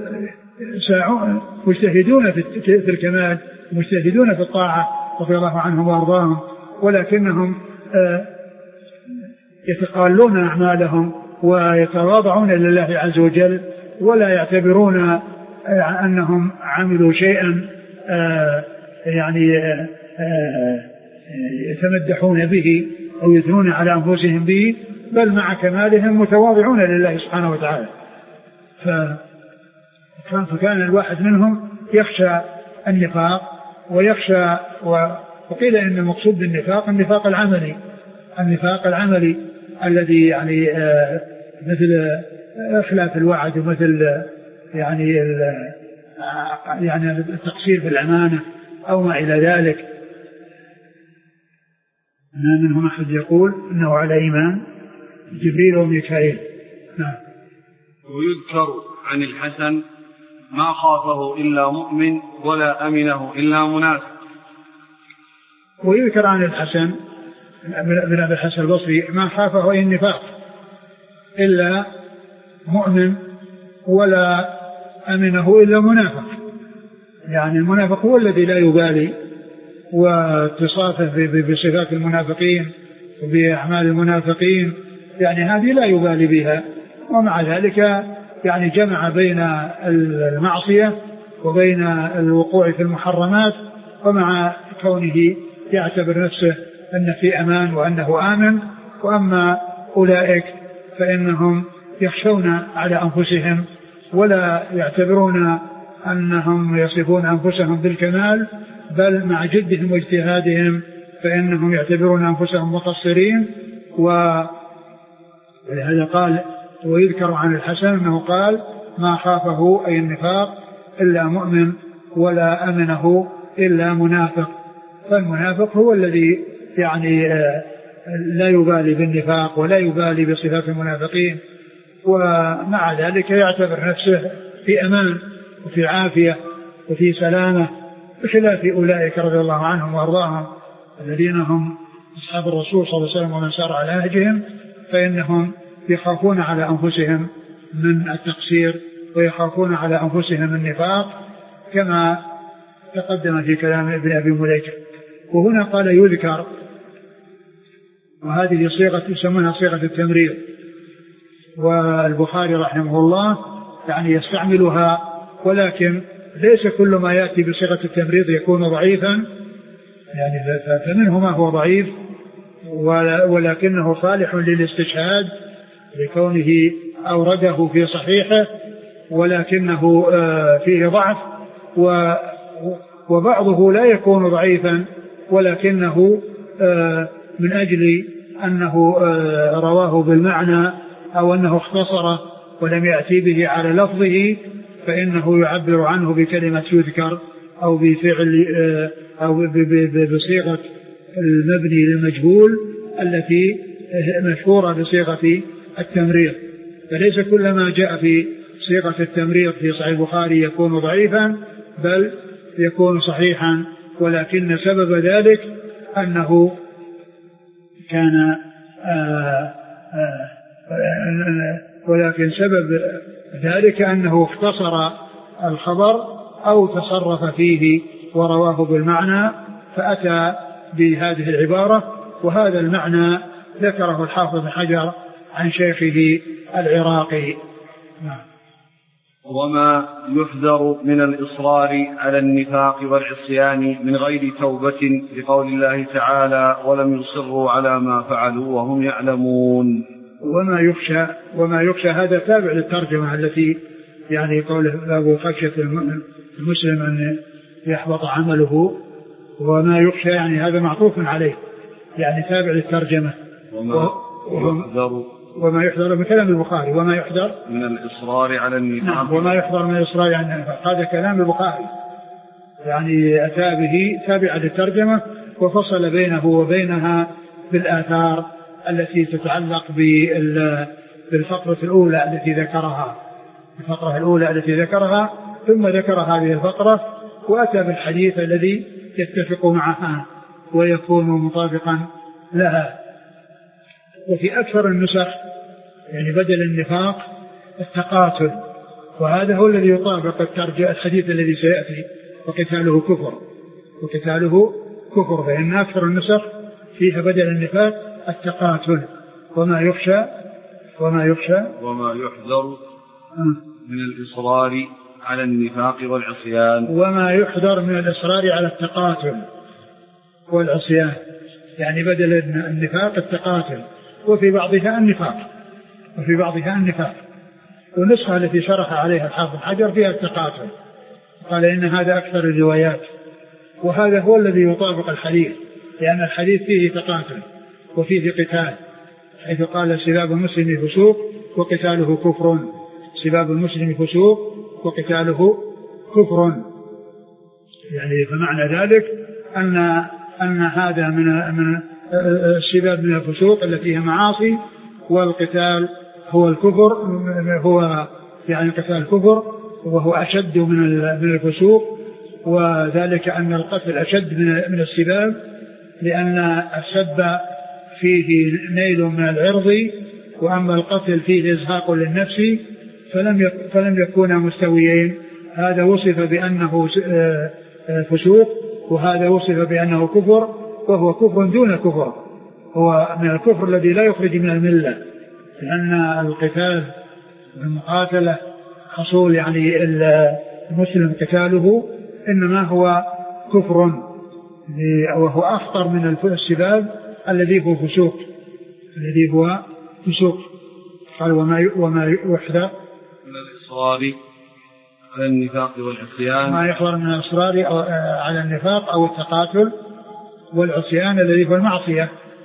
مجتهدون في الكمال مجتهدون في الطاعة رضي الله عنهم وأرضاهم ولكنهم يتقالون أعمالهم ويتواضعون لله عز وجل ولا يعتبرون أنهم عملوا شيئا يعني يتمدحون به أو يثنون على أنفسهم به بل مع كمالهم متواضعون لله سبحانه وتعالى. فكان الواحد منهم يخشى النفاق ويخشى وقيل إن المقصود بالنفاق النفاق العملي النفاق العملي الذي يعني مثل إخلاف الوعد ومثل يعني يعني التقصير في الأمانة أو ما إلى ذلك. منهم أحد يقول إنه على إيمان جبريل وميكائيل. نعم. ويذكر عن الحسن ما خافه إلا مؤمن ولا أمنه إلا منافق. ويذكر عن الحسن من أبي الحسن البصري ما خافه النفاق إلا مؤمن ولا أمنه إلا منافق يعني المنافق هو الذي لا يبالي واتصافه بصفات المنافقين وبأعمال المنافقين يعني هذه لا يبالي بها ومع ذلك يعني جمع بين المعصية وبين الوقوع في المحرمات ومع كونه يعتبر نفسه أن في أمان وأنه آمن. وأما أولئك فإنهم يخشون على أنفسهم ولا يعتبرون أنهم يصفون أنفسهم بالكمال بل مع جدهم واجتهادهم فإنهم يعتبرون أنفسهم مقصرين. ولهذا قال ويذكر عن الحسن أنه قال ما خافه أي النفاق إلا مؤمن ولا أمنه إلا منافق. فالمنافق هو الذي يعني لا يبالي بالنفاق ولا يبالي بصفات المنافقين ومع ذلك يعتبر نفسه في أمان وفي عافية وفي سلامة بخلاف أولئك رضي الله عنهم وأرضاهم الذين هم أصحاب الرسول صلى الله عليه وسلم ومن سار على نهجهم فإنهم يخافون على أنفسهم من التقصير ويخافون على أنفسهم النفاق كما تقدم في كلام ابن أبي مليكة. وهنا قال يذكر، وهذه صيغة يسمونها صيغة التمريض، والبخاري رحمه الله يعني يستعملها، ولكن ليس كل ما يأتي بصيغة التمريض يكون ضعيفا، يعني فمنه ما هو ضعيف ولكنه صالح للاستشهاد لكونه أورده في صحيحه، ولكنه فيه ضعف، وبعضه لا يكون ضعيفا ولكنه من أجل أنه رواه بالمعنى أو أنه اختصر ولم يأتي به على لفظه، فإنه يعبر عنه بكلمة يذكر أو بفعل أو بصيغة المبني للمجهول التي مشهورة بصيغة التمريض. فليس كل ما جاء في صيغة التمريض في صحيح البخاري يكون ضعيفا، بل يكون صحيحا، ولكن سبب ذلك أنه كان آآ آآ ولكن سبب ذلك أنه اختصر الخبر أو تصرف فيه ورواه بالمعنى فأتى بهذه العبارة. وهذا المعنى ذكره الحافظ بن حجر عن شيخه العراقي. وما يحذر من الإصرار على النفاق والعصيان من غير توبة، لقول الله تعالى ولم يصروا على ما فعلوا وهم يعلمون. وما يخشى وما يخشى هذا تابع للترجمة التي يعني قوله أبو خشية المسلم أن يحبط عمله، وما يخشى يعني هذا معطوف عليه يعني تابع للترجمة. وما يحذر وما يحذر من كلام البخاري وما يحذر من الإصرار على النفاق. وما يحذر من الإصرار على النفاق هذا كلام البخاري يعني أتى به تابع للترجمة وفصل بينه وبينها بالآثار التي تتعلق بالفقرة الأولى التي ذكرها الفقرة الأولى التي ذكرها ثم ذكر هذه الفقرة وأتى بالحديث الذي يتفق معها ويكون مطابقا لها. وفي أكثر النسخ يعني بدل النفاق التقاتل، وهذا هو الذي يطابق الحديث الذي سيأتي وقتاله كفر وقتاله كفر فإن أكثر النسخ فيها بدل النفاق التقاتل. وما يخشى وما يخشى وما يحذر من الإصرار على النفاق والعصيان وما يحذر من الإصرار على التقاتل والعصيان يعني بدل النفاق التقاتل، وفي بعضها النفاق وفي بعضها النفاق. والنسخة التي شرح عليها الحافظ حجر فيها التقاتل، قال إن هذا أكثر الروايات، وهذا هو الذي يطابق الحديث، لأن الحديث فيه تقاتل وفيه قتال، حيث قال سباب المسلم فسوق وقتاله كفر، سباب المسلم فسوق وقتاله كفر. يعني فمعنى ذلك أن أن هذا من من السباب من الفسوق التي هي معاصي، والقتال هو الكفر، هو يعني القتال كفر وهو أشد من من الفسوق، وذلك أن القتل أشد من من السباب، لأن السب فيه نيل من العرض، وأما القتل فيه إزهاق للنفس، فلم فلم يكونا مستويين. هذا وصف بأنه فسوق وهذا وصف بأنه كفر، وهو كفر دون كفر، هو من الكفر الذي لا يخرج من الملة، لأن القتال والمقاتلة حصول يعني المسلم قتاله إنما هو كفر، وهو أخطر من السباب الذي هو فسوق الذي هو فسوق. قال وما وما يحذر من الإصرار على النفاق والعصيان ما يحذر من الإصرار على النفاق أو التقاتل والعصيان الذي هو المعصية.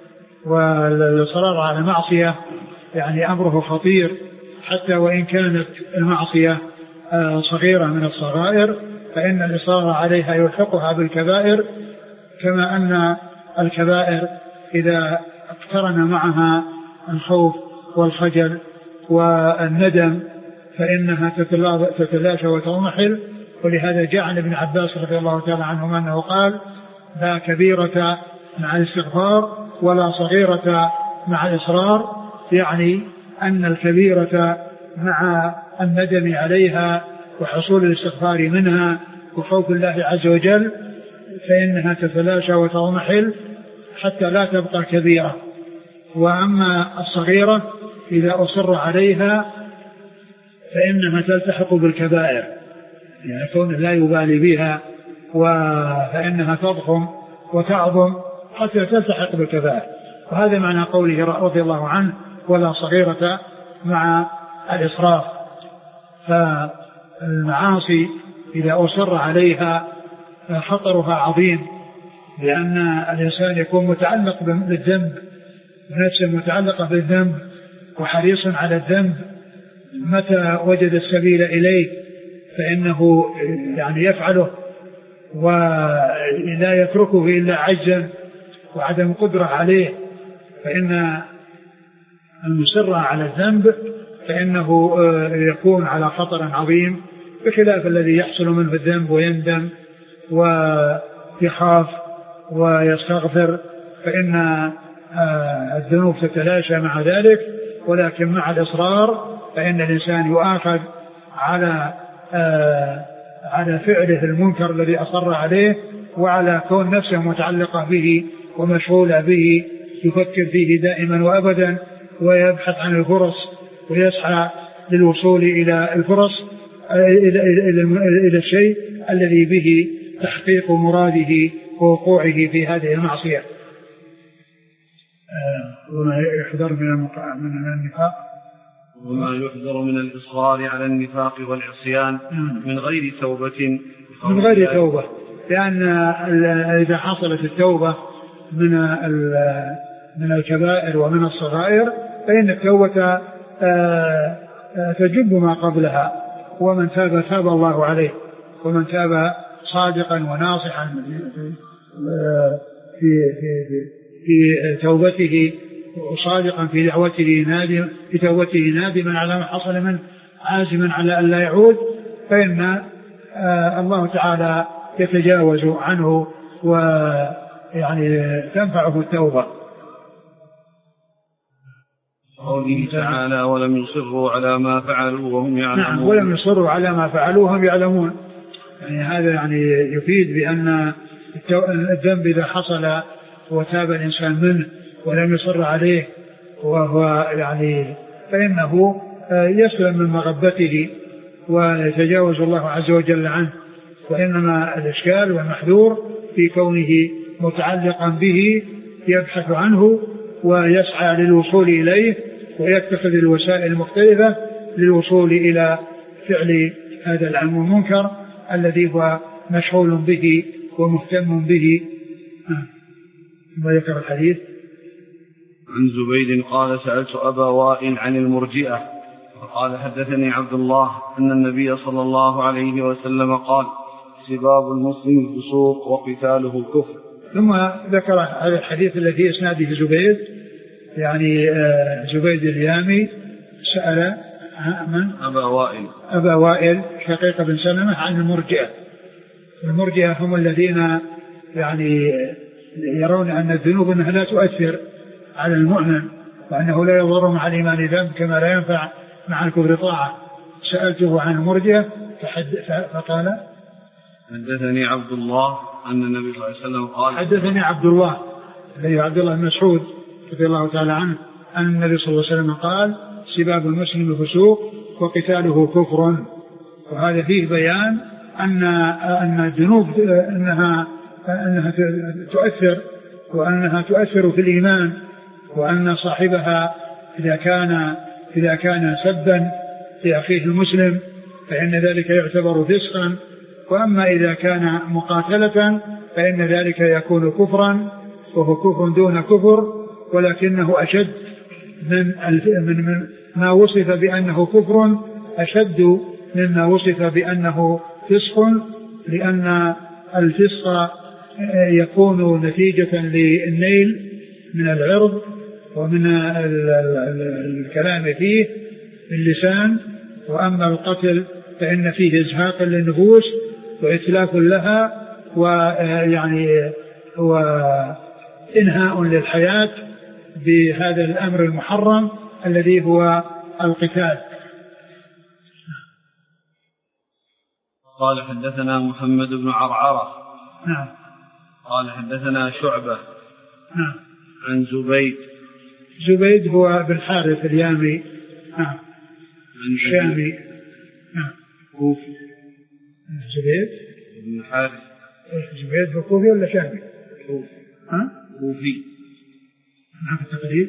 والإصرار على المعصية يعني أمره خطير، حتى وإن كانت المعصية صغيرة من الصغائر فإن الإصرار عليها يلحقها بالكبائر، كما أن الكبائر إذا اقترن معها الخوف والخجل والندم فإنها تتلاشى وتضمحل. ولهذا جاء عن ابن عباس رضي الله تعالى عنهما أنه قال لا كبيرة مع الاستغفار ولا صغيرة مع الإصرار، يعني أن الكبيرة مع الندم عليها وحصول الاستغفار منها وخوف الله عز وجل فإنها تتلاشى وتضمحل حتى لا تبقى كبيرة. وأما الصغيرة إذا أصر عليها فإنها تلتحق بالكبائر، يعني كون لا يبالي بها فإنها تضخم وتعظم حتى تلتحق بالكبائر. وهذا معنى قوله رضي الله عنه ولا صغيرة مع الإسراف. فالمعاصي إذا أصر عليها خطرها عظيم، لأن الإنسان يكون متعلق بالذنب، نفسه متعلقة بالذنب وحريص على الذنب، متى وجد السبيل إليه فإنه يعني يفعله ولا يتركه إلا عجزا وعدم قدرة عليه. فإن المصر على الذنب فإنه يكون على خطر عظيم، بخلاف الذي يحصل منه الذنب ويندم ويخاف ويستغفر، فإن الذنوب تتلاشى مع ذلك. ولكن مع الإصرار فإن الإنسان يؤاخذ على على فعله المنكر الذي أصر عليه، وعلى كون نفسه متعلقة به ومشغولة به، يفكر فيه دائما وأبدا ويبحث عن الفرص ويسعى للوصول إلى الفرص إلى, إلى, إلى الشيء الذي به تحقيق مراده ووقوعه في هذه المعصية. وما يحذر من من النفاق وما يحذر من الإصرار على النفاق والعصيان من غير توبة من غير توبة لأن إذا حصلت التوبة من من الكبائر ومن الصغائر فإن التوبة تجب ما قبلها، ومن تاب تاب الله عليه، ومن تاب صادقا وناصحا في في في توبته وصادقا في دعوته نادم في توبته نادما على ما حصل منه عازما على أن لا يعود، فإن الله تعالى يتجاوز عنه ويعني تنفعه التوبة. قوله تعالى ولم يصروا على ما فعلوا وهم يعلمون. نعم، ولم يصروا على ما فعلوا وهم يعلمون، يعني هذا يعني يفيد بأن الذنب إذا حصل وتاب الإنسان منه ولم يصر عليه وهو يعني فإنه يسلم من مغبته ويتجاوز الله عز وجل عنه. وإنما الإشكال والمحذور في كونه متعلقا به يبحث عنه ويسعى للوصول إليه ويتخذ الوسائل المختلفة للوصول إلى فعل هذا العمل المنكر الذي هو مشغول به ومهتم به. وذكر الحديث عن زبيد قال سألت أبا وائل عن المرجئة فقال حدثني عبد الله أن النبي صلى الله عليه وسلم قال سباب المسلم الفسوق وقتاله الكفر. ثم ذكر هذا الحديث الذي في إسناده زبيد، يعني زبيد اليامي سأل من؟ أبا وائل أبا وائل شقيق بن سلمة عن المرجئة. المرجئة هم الذين يعني يرون أن الذنوب أنها لا تؤثر على المؤمن، وأنه لا يضر مع الإيمان ذنب كما لا ينفع مع الكفر طاعة. سألته عن المرجئة فقال حدثني عبد الله أن النبي صلى الله عليه وسلم قال حدثني عبد الله الذي عبد الله بن مسعود رضي الله تعالى عنه أن النبي صلى الله عليه وسلم قال سباب المسلم فسوق وقتاله كفر. وهذا فيه بيان أن أن الذنوب أنها أنها تؤثر، وأنها تؤثر في الإيمان، وأن صاحبها إذا كان إذا كان سبا لأخيه المسلم فإن ذلك يعتبر فسقا، وأما إذا كان مقاتلة فإن ذلك يكون كفرا، وهو كفر دون كفر، ولكنه أشد من من ما وصف بأنه كفر، أشد مما وصف بأنه فسق، لأن الفسق يكون نتيجة للنيل من العرض ومن الكلام فيه باللسان، وأما القتل فإن فيه إزهاق للنفوس وإتلاف لها ويعني وإنهاء للحياة بهذا الأمر المحرم الذي هو القتال. قال حدثنا محمد بن عرعرة. نعم. قال حدثنا شعبة. نعم. عن زبيد. زبيد هو بالحارث اليامي. نعم. الشامي. نعم. كوفي. زبيد بن الحارث. زبيد هو كوفي ولا شامي؟ كوفي. ها؟ كوفي. نعم التقريب.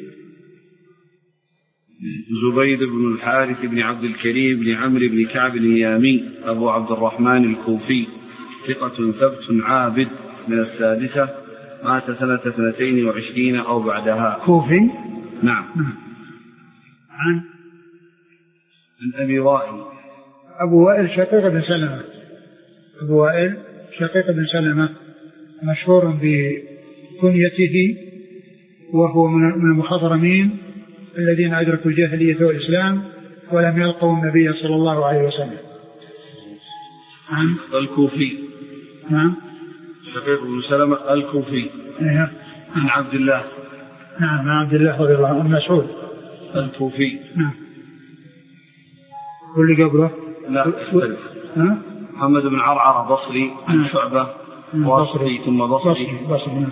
زبيد بن الحارث بن عبد الكريم بن عمرو بن كعب اليامي أبو عبد الرحمن الكوفي، ثقة ثبت عابد، من السادسة، مات سنة اثنتين وعشرين أو بعدها. كوفي. نعم. عن عن أبي وائل. أبو وائل شقيق بن سلمة. أبو وائل شقيق بن سلمة مشهور بكنيته، وهو من المخضرمين الذين أدركوا الجاهلية والإسلام ولم يلقوا النبي صلى الله عليه وسلم. عن الكوفي. نعم. شقيق بن سلمة الكوفي. نعم. عن عبد الله. نعم. عن عبد الله رضي الله عنه مسعود الكوفي. نعم. واللي قبله لا اختلف. محمد بن عرعرة بصري. عن نعم. شعبة بصري ثم بصري. بصري. نعم.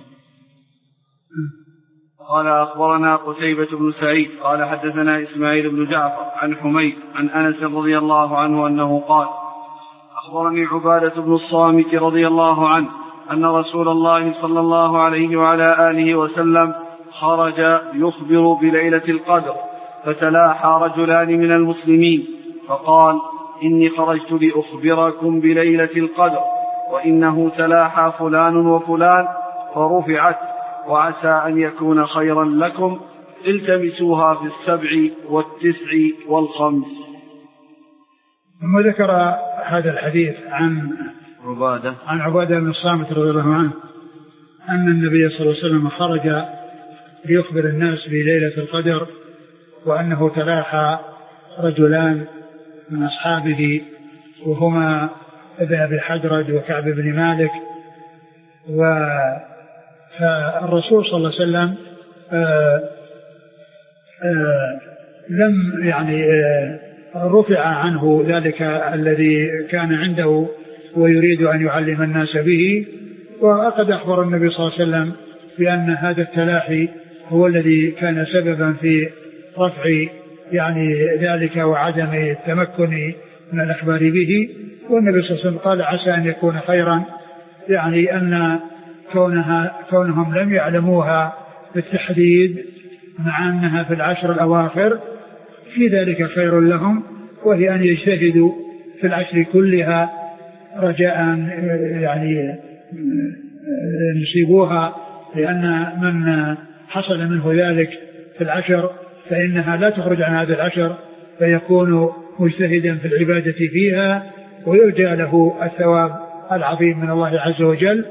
قال أخبرنا قتيبة بن سعيد قال حدثنا إسماعيل بن جعفر عن حميد عن أنس رضي الله عنه أنه قال أخبرني عبادة بن الصامت رضي الله عنه أن رسول الله صلى الله عليه وعلى آله وسلم خرج يخبر بليلة القدر، فتلاحى رجلان من المسلمين فقال إني خرجت لأخبركم بليلة القدر وإنه تلاحى فلان وفلان فرفعت وعسى أن يكون خيرا لكم، التمسوها في السبع والتسع والخمس. ثم ذكر هذا الحديث عن عبادة عن عبادة بن الصامت رضي الله عنه أن النبي صلى الله عليه وسلم خرج ليخبر الناس بليلة القدر، وأنه تلاحى رجلان من أصحابه وهما أبي حدرد وكعب بن مالك. و فالرسول صلى الله عليه وسلم آآ آآ لم يعني رفع عنه ذلك الذي كان عنده ويريد أن يعلم الناس به، وقد أخبر النبي صلى الله عليه وسلم بأن هذا التلاحي هو الذي كان سببا في رفع يعني ذلك وعدم التمكن من الأخبار به. والنبي صلى الله عليه وسلم قال عسى أن يكون خيرا، يعني أن كونها كونهم لم يعلموها بالتحديد مع أنها في العشر الأواخر في ذلك خير لهم، وهي أن يجتهدوا في العشر كلها رجاء يعني يصيبوها، لأن من حصل منه ذلك في العشر فإنها لا تخرج عن هذا العشر، فيكون مجتهدا في العبادة فيها ويرجى له الثواب العظيم من الله عز وجل.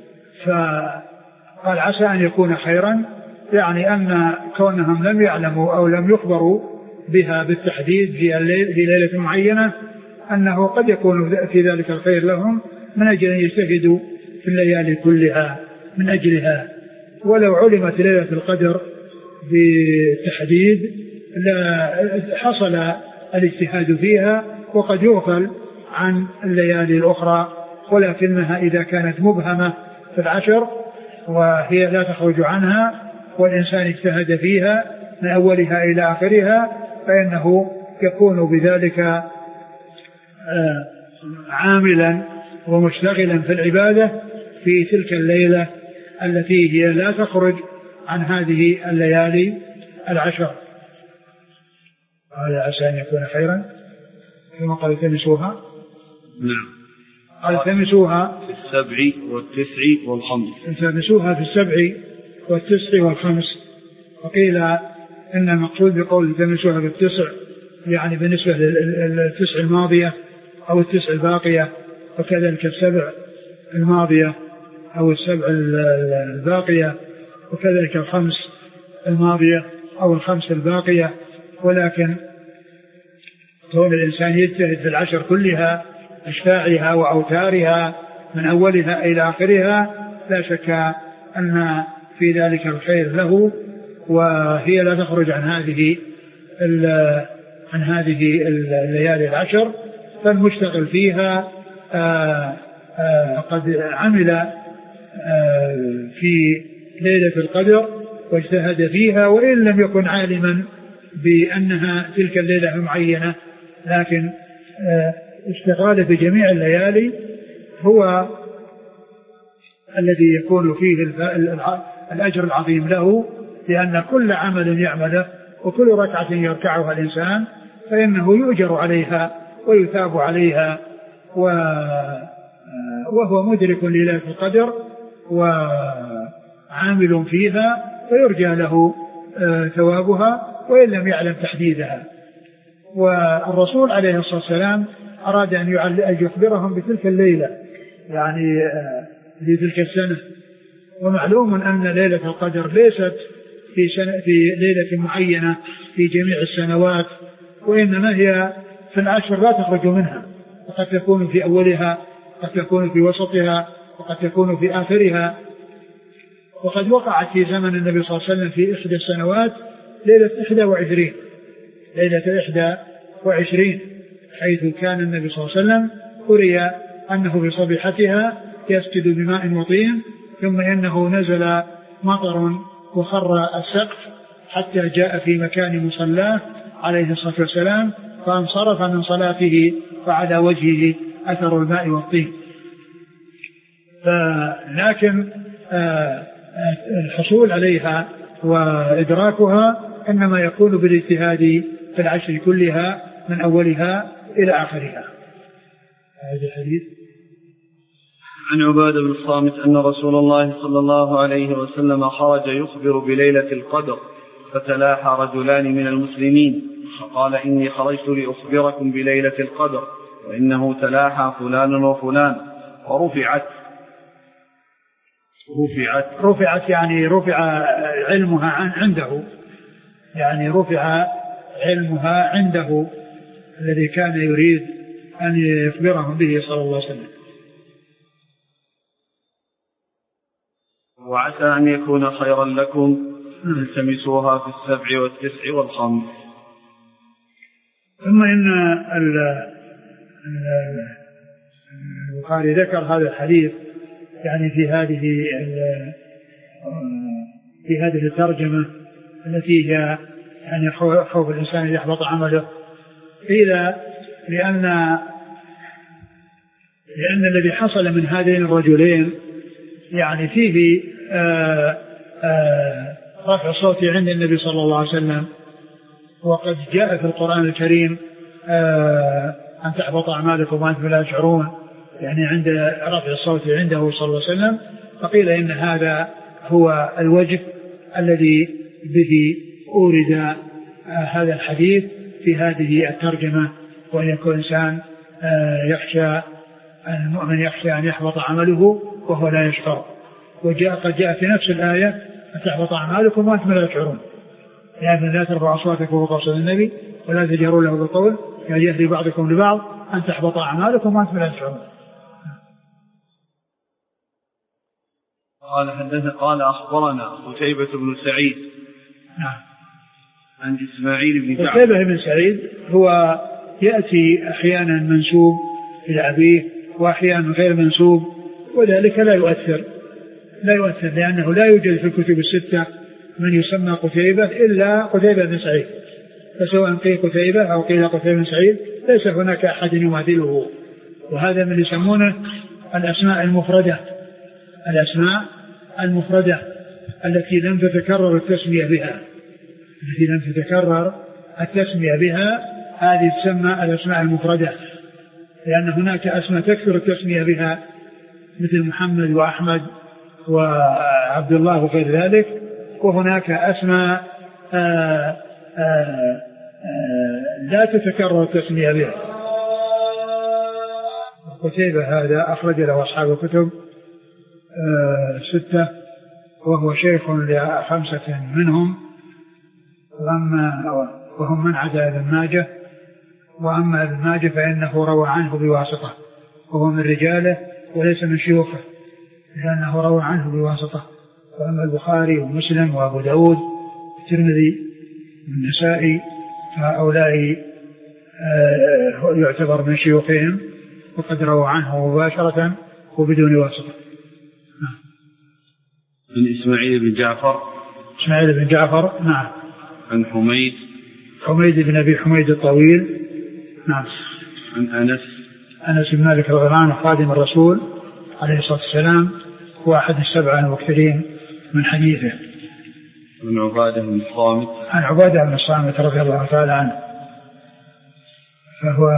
فقال عسى أن يكون خيرا، يعني أن كونهم لم يعلموا أو لم يخبروا بها بالتحديد في ليلة معينة أنه قد يكون في ذلك الخير لهم من أجل أن يجتهدوا في الليالي كلها من أجلها. ولو علمت ليلة القدر بالتحديد لا حصل الاجتهاد فيها وقد يغفل عن الليالي الأخرى، ولكنها إذا كانت مبهمة في العشر وهي لا تخرج عنها والإنسان اجتهد فيها من أولها إلى آخرها فإنه يكون بذلك عاملا ومشتغلا في العبادة في تلك الليلة التي هي لا تخرج عن هذه الليالي العشر. قال عسى أن يكون خيرا ثم قال التمسوها. نعم. قال التمسوها في السبع والتسع والخمس. التمسوها في السبع والتسع والخمس. وقيل إن المقصود بقول التمسوها في التسع يعني بالنسبة للتسع الماضية أو التسع الباقية، وكذلك السبع الماضية أو السبع الباقية، وكذلك الخمس الماضية أو الخمس الباقية. ولكن كون الإنسان يجتهد في العشر كلها أشفاعها وأوتارها من أولها إلى آخرها لا شك أن في ذلك الخير له، وهي لا تخرج عن هذه عن هذه الليالي العشر، فالمشتغل فيها آآ آآ قد عمل في ليلة القدر واجتهد فيها وإن لم يكن عالما بأنها تلك الليلة المعينة، لكن اشتغال في جميع الليالي هو الذي يكون فيه الأجر العظيم له، لأن كل عمل يعمله وكل ركعة يركعها الإنسان فإنه يؤجر عليها ويثاب عليها، وهو مدرك لليلة القدر وعامل فيها فيرجى له ثوابها وإن لم يعلم تحديدها. والرسول عليه الصلاة والسلام أراد أن يخبرهم بتلك الليلة يعني لتلك السنة، ومعلوم أن ليلة القدر ليست في, سنة في ليلة معينة في جميع السنوات، وإنما هي في العشر لا تخرج منها، وقد تكون في أولها وقد تكون في وسطها وقد تكون في آخرها. وقد وقعت في زمن النبي صلى الله عليه وسلم في إحدى السنوات ليلة إحدى وعشرين ليلة إحدى وعشرين حيث كان النبي صلى الله عليه وسلم قرئ أنه في صبيحتها يسجد بماء وطين، ثم إنه نزل مطر وخر السقف حتى جاء في مكان مصلاه عليه الصلاة والسلام فانصرف من صلاته فعلى وجهه أثر الماء والطين. لكن الحصول عليها وإدراكها إنما يكون بالاجتهاد في العشر كلها من أولها إلى آخرها. هذا الحديث عن عبادة بن الصامت أن رسول الله صلى الله عليه وسلم خرج يخبر بليلة القدر فتلاحى رجلان من المسلمين فقال إني خرجت لأخبركم بليلة القدر وإنه تلاحى فلان وفلان ورفعت رفعت رفعت يعني رفع علمها عنده، يعني رفع علمها عنده الذي كان يريد أن يخبرهم به صلى الله عليه وسلم. وعسى أن يكون خيرا لكم التمسوها في السبع والتسع والخمس. ثم إن البخاري ذكر هذا الحديث يعني في هذه في هذه الترجمة التي هي يعني خوف الإنسان أن يحبط عمله، قيل لأن لأن الذي حصل من هذين الرجلين يعني فيه آآ آآ رفع صوتي عند النبي صلى الله عليه وسلم، وقد جاء في القرآن الكريم أن تحبط أعمالكم وأنتم لا تشعرون، يعني عند رفع الصوت عنده صلى الله عليه وسلم. فقيل إن هذا هو الوجه الذي به أورد هذا الحديث في هذه الترجمة، وأن يكون إنسان يخشى المؤمن يخشى أن يحبط عمله وهو لا يشعر. وجاء قد جاء في نفس الآية أن تحبط أعمالكم وأنتم لا تشعرون، يعني لا ترفعوا أصواتكم فوق صوت النبي ولا تجهروا له بالقول كجهر بعضكم لبعض أن تحبط أعمالكم وأنتم لا تشعرون. قال حدث قال أخبرنا قتيبة بن سعيد نعم عن إسماعيل بن جعفر. قتيبة بن سعيد هو يأتي أحيانا منسوب إلى أبيه وأحيانا غير منسوب، وذلك لا يؤثر لا يؤثر لأنه لا يوجد في الكتب الستة من يسمى قتيبة إلا قتيبة بن سعيد، فسواء قيل قتيبة أو قيل قتيبة بن سعيد ليس هناك أحد يماثله. وهذا من يسمونه الأسماء المفردة الأسماء المفردة التي لم تتكرر التسمية بها التي لم تتكرر التسمية بها هذه تسمى الأسماء المفردة، لأن هناك أسماء تكثر التسمية بها مثل محمد وأحمد وعبد الله وغير ذلك، وهناك أسماء آآ آآ آآ لا تتكرر التسمية بها. قتيبة هذا أخرج له أصحاب الكتب ستة، وهو شيخ لخمسة منهم، وهم من عدا ابن ماجه، وأما ابن ماجه فإنه روى عنه بواسطة وهو من رجاله وليس من شيوخه لأنه روى عنه بواسطة. وأما البخاري ومسلم وأبو داود والترمذي والنسائي فهؤلاء يعتبر من شيوخهم وقد رووا عنه مباشرة وبدون واسطة. من إسماعيل بن جعفر إسماعيل بن جعفر نعم. عن حميد حميد بن أبي حميد الطويل نعم. عن أنس أنس بن مالك رضي الله عنه خادم الرسول عليه الصلاة والسلام، هو أحد السبعة المكثرين من حديثه. عن عبادة بن الصامت عن عبادة بن الصامت رضي الله تعالى عنه، فهو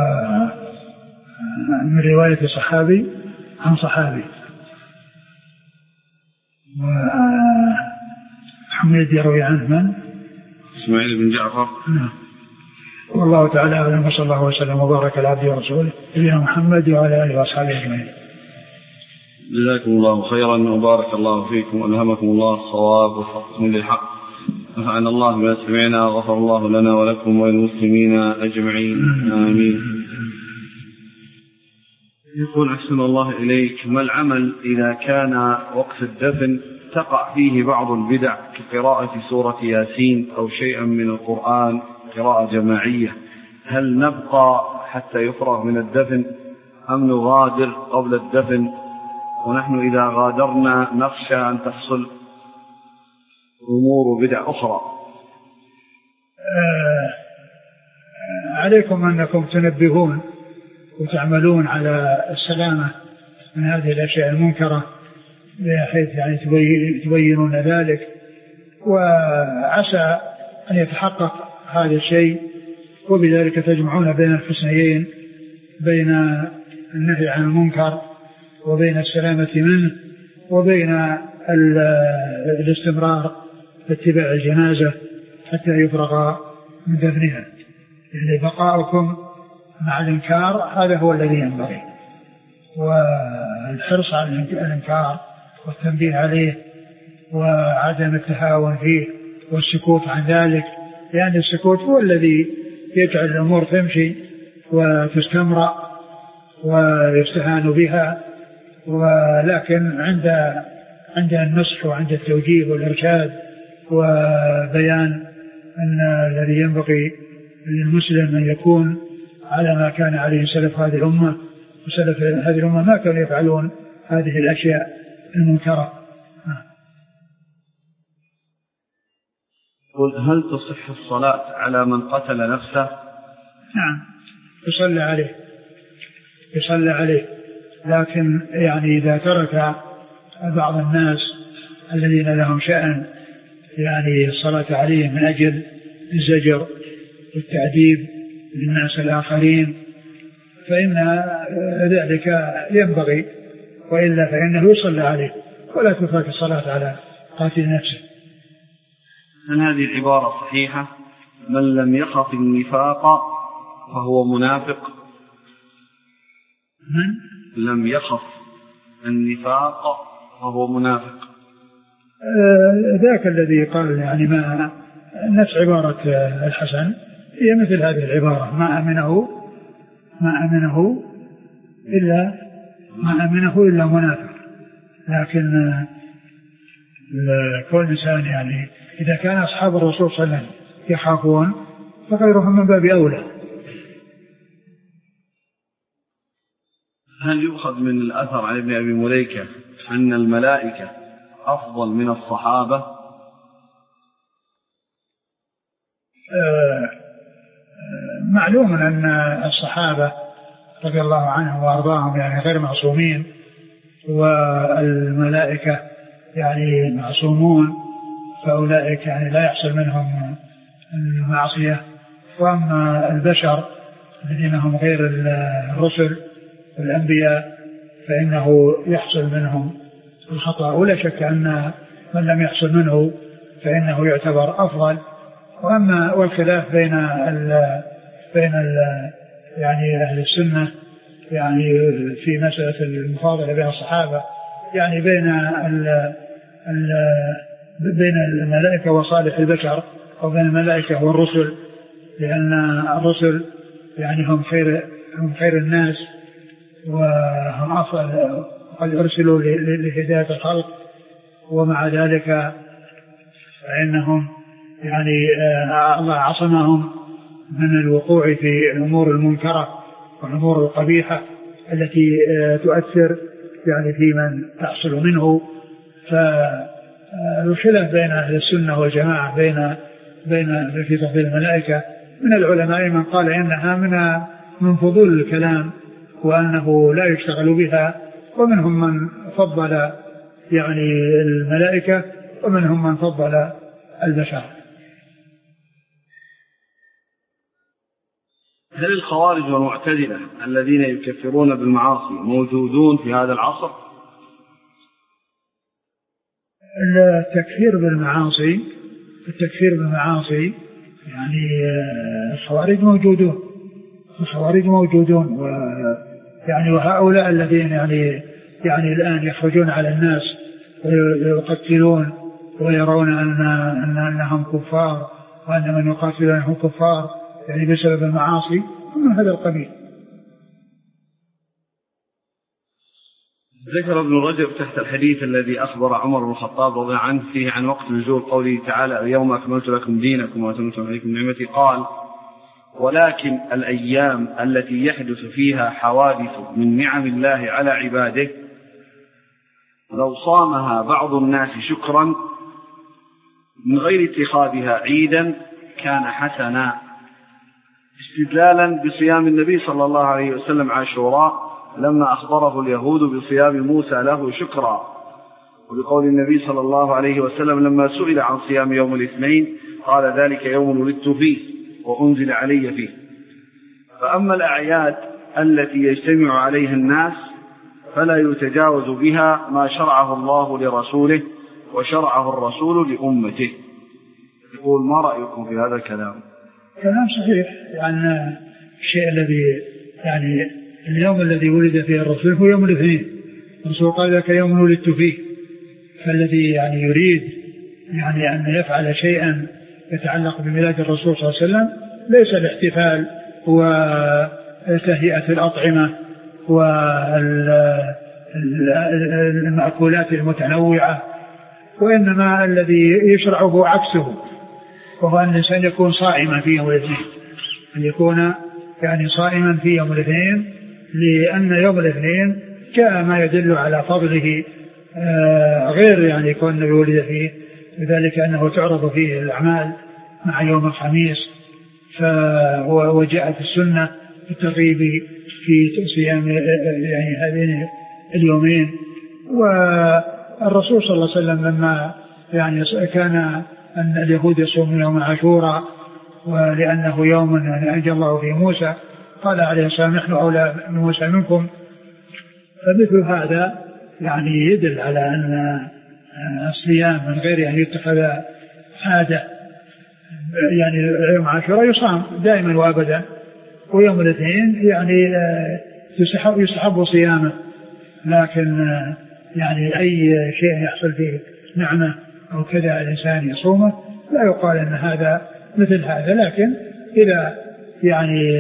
من رواية صحابي عن صحابي. وحميد يروي عنه من؟ إسماعيل بن جعفر نعم. والله تعالى أعلم، وصلى الله وسلم وبارك على عبده ورسوله نبينا محمد وعلى آله وأصحابه أجمعين. جزاكم الله خيرا وبارك الله فيكم وألهمكم الله الصواب ووفقكم للحق. نفعنا الله بما سمعنا وغفر الله لنا ولكم وللمسلمين أجمعين آمين. يقول أحسن الله إليك، ما العمل إذا كان وقت الدفن تقع فيه بعض البدع كقراءة سورة ياسين أو شيئا من القرآن قراءة جماعية، هل نبقى حتى يفرغ من الدفن أم نغادر قبل الدفن؟ ونحن إذا غادرنا نخشى أن تحصل أمور بدع أخرى. آه عليكم أنكم تنبهون وتعملون على السلامة من هذه الأشياء المنكرة بحيث يعني تبينون ذلك، وعسى أن يتحقق هذا الشيء، وبذلك تجمعون بين الحسنيين، بين النهي عن المنكر وبين السلامة منه وبين الاستمرار في اتباع الجنازة حتى يفرغ من دفنها. يعني بقاؤكم مع الإنكار هذا هو الذي ينبغي، والحرص على الإنكار والتنبيه عليه وعدم التهاون فيه والسكوت عن ذلك، لأن السكوت هو الذي يجعل الأمور تمشي وتستمر ويستهان بها. ولكن عند عند النصح وعند التوجيه والإرشاد وبيان أن الذي ينبغي للمسلم أن يكون على ما كان عليه سلف هذه الأمة، وسلف هذه الأمة ما كانوا يفعلون هذه الأشياء المنكرة. قل هل تصح الصلاة على من قتل نفسه؟ نعم يصلى عليه يصلى عليه لكن يعني إذا ترك بعض الناس الذين لهم شأن يعني الصلاة عليه من أجل الزجر والتعذيب للناس الآخرين فإن ذلك ينبغي، وإلا فإنه يصلى عليه ولا تترك الصلاة على قاتل نفسه. هل هذه العبارة صحيحة؟ من لم يخف النفاق فهو منافق. من لم يخف النفاق فهو منافق. آه ذاك الذي قال يعني ما نفس عبارة الحسن هي مثل هذه العبارة، ما أمنه ما أمنه إلا ما أمنه إلا منافق. لكن كل إنسان يعني إذا كان أصحاب الرسول صلى الله عليه وسلم يخافون فغيرهم من باب أولى. هل يؤخذ من الأثر عن ابن أبي مليكة أن الملائكة أفضل من الصحابة؟ آه معلوم أن الصحابة رضي الله عنهم وأرضاهم يعني غير معصومين، والملائكة يعني معصومون، فأولئك يعني لا يحصل منهم المعصية. وأما البشر الذين هم غير الرسل والأنبياء فإنه يحصل منهم الخطأ، ولا شك أن من لم يحصل منه فإنه يعتبر أفضل. وأما والخلاف بين ال بين ال يعني أهل السنة يعني في مسألة المفاضلة بين الصحابة يعني بين ال ال بين الملائكة وصالح البشر أو بين الملائكة والرسل، لأن الرسل يعني هم خير هم خير الناس وهم أفضل قد أرسلوا لهداية الخلق، ومع ذلك فإنهم يعني الله عصمهم من الوقوع في الأمور المنكرة والأمور القبيحة التي تؤثر يعني في من تحصل منه. فالخلاف بين أهل السنة والجماعة بين بين في تفضيل الملائكة، من العلماء من قال إنها من من فضول الكلام وأنه لا يشتغل بها، ومنهم من فضل يعني الملائكة، ومنهم من فضل البشر. هل الخوارج والمعتزلة الذين يكفرون بالمعاصي موجودون في هذا العصر؟ التكفير بالمعاصي التكفير بالمعاصي يعني الخوارج موجودون الخوارج موجودون ويعني وهؤلاء الذين يعني يعني الآن يخرجون على الناس ويقتلون ويرون أن أنهم كفار وأن من يقاتلونهم كفار يعني بسبب المعاصي من هذا القبيل. ذكر ابن رجب تحت الحديث الذي أخبر عمر بن الخطاب رضي الله عنه فيه عن وقت نزول قوله تعالى اليوم أكملت لكم دينكم وأتممت عليكم نعمتي، قال ولكن الأيام التي يحدث فيها حوادث من نعم الله على عباده لو صامها بعض الناس شكرا من غير اتخاذها عيدا كان حسنا، استدلالا بصيام النبي صلى الله عليه وسلم عاشوراء لما أخبره اليهود بصيام موسى له شكرا، وبقول النبي صلى الله عليه وسلم لما سئل عن صيام يوم الاثنين قال ذلك يوم ولدت فيه وأنزل علي فيه. فأما الأعياد التي يجتمع عليها الناس فلا يتجاوز بها ما شرعه الله لرسوله وشرعه الرسول لأمته. يقول ما رأيكم في هذا الكلام؟ كلام صحيح، يعني الشيء الذي يعني اليوم الذي ولد فيه الرسول هو يوم الاثنين، الرسول قال ذاك يوم ولدت فيه، فالذي يعني يريد يعني أن يفعل شيئا يتعلق بميلاد الرسول صلى الله عليه وسلم ليس الاحتفال وتهيئة الأطعمة والمأكولات المتنوعة، وإنما الذي يشرعه عكسه، وهو أن الإنسان يكون صائما في يوم الاثنين، أن يكون يعني صائما في يوم الاثنين، لأن يوم الاثنين جاء ما يدل على فضله غير يعني يكون النبي ولد فيه، لذلك أنه تعرض فيه الأعمال مع يوم الخميس، وجاءت السنة الترغيب في صيام يعني هذين اليومين. والرسول صلى الله عليه وسلم لما يعني كان أن اليهود يصومون يوم عاشوراء ولأنه يوم أنجى الله فيه موسى قال عليه السلام نحن أولى من موسى منكم، فمثل هذا يعني يدل على أن الصيام من غير أن يتخذ عادة، يعني يوم عاشوراء يصام دائما وأبدا، ويوم الاثنين يعني يستحب يستحب صيامه، لكن يعني أي شيء يحصل فيه نعمة أو كذا الإنسان يصومه لا يقال أن هذا مثل هذا، لكن إذا يعني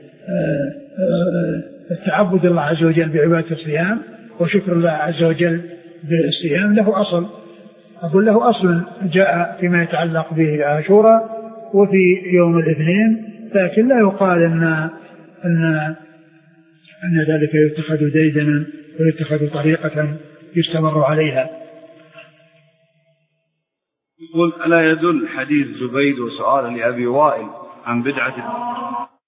التعبد الله عز وجل بعبادة الصيام وشكر الله عز وجل بالصيام له أصل، أقول له أصل جاء فيما يتعلق بعاشوراء وفي يوم الاثنين، لكن لا يقال أن أن أن ذلك يتخذ ديدنا ويتخذ طريقة يستمر عليها. يقول ألا يدل حديث زبيد وسؤال لأبي وائل عن بدعة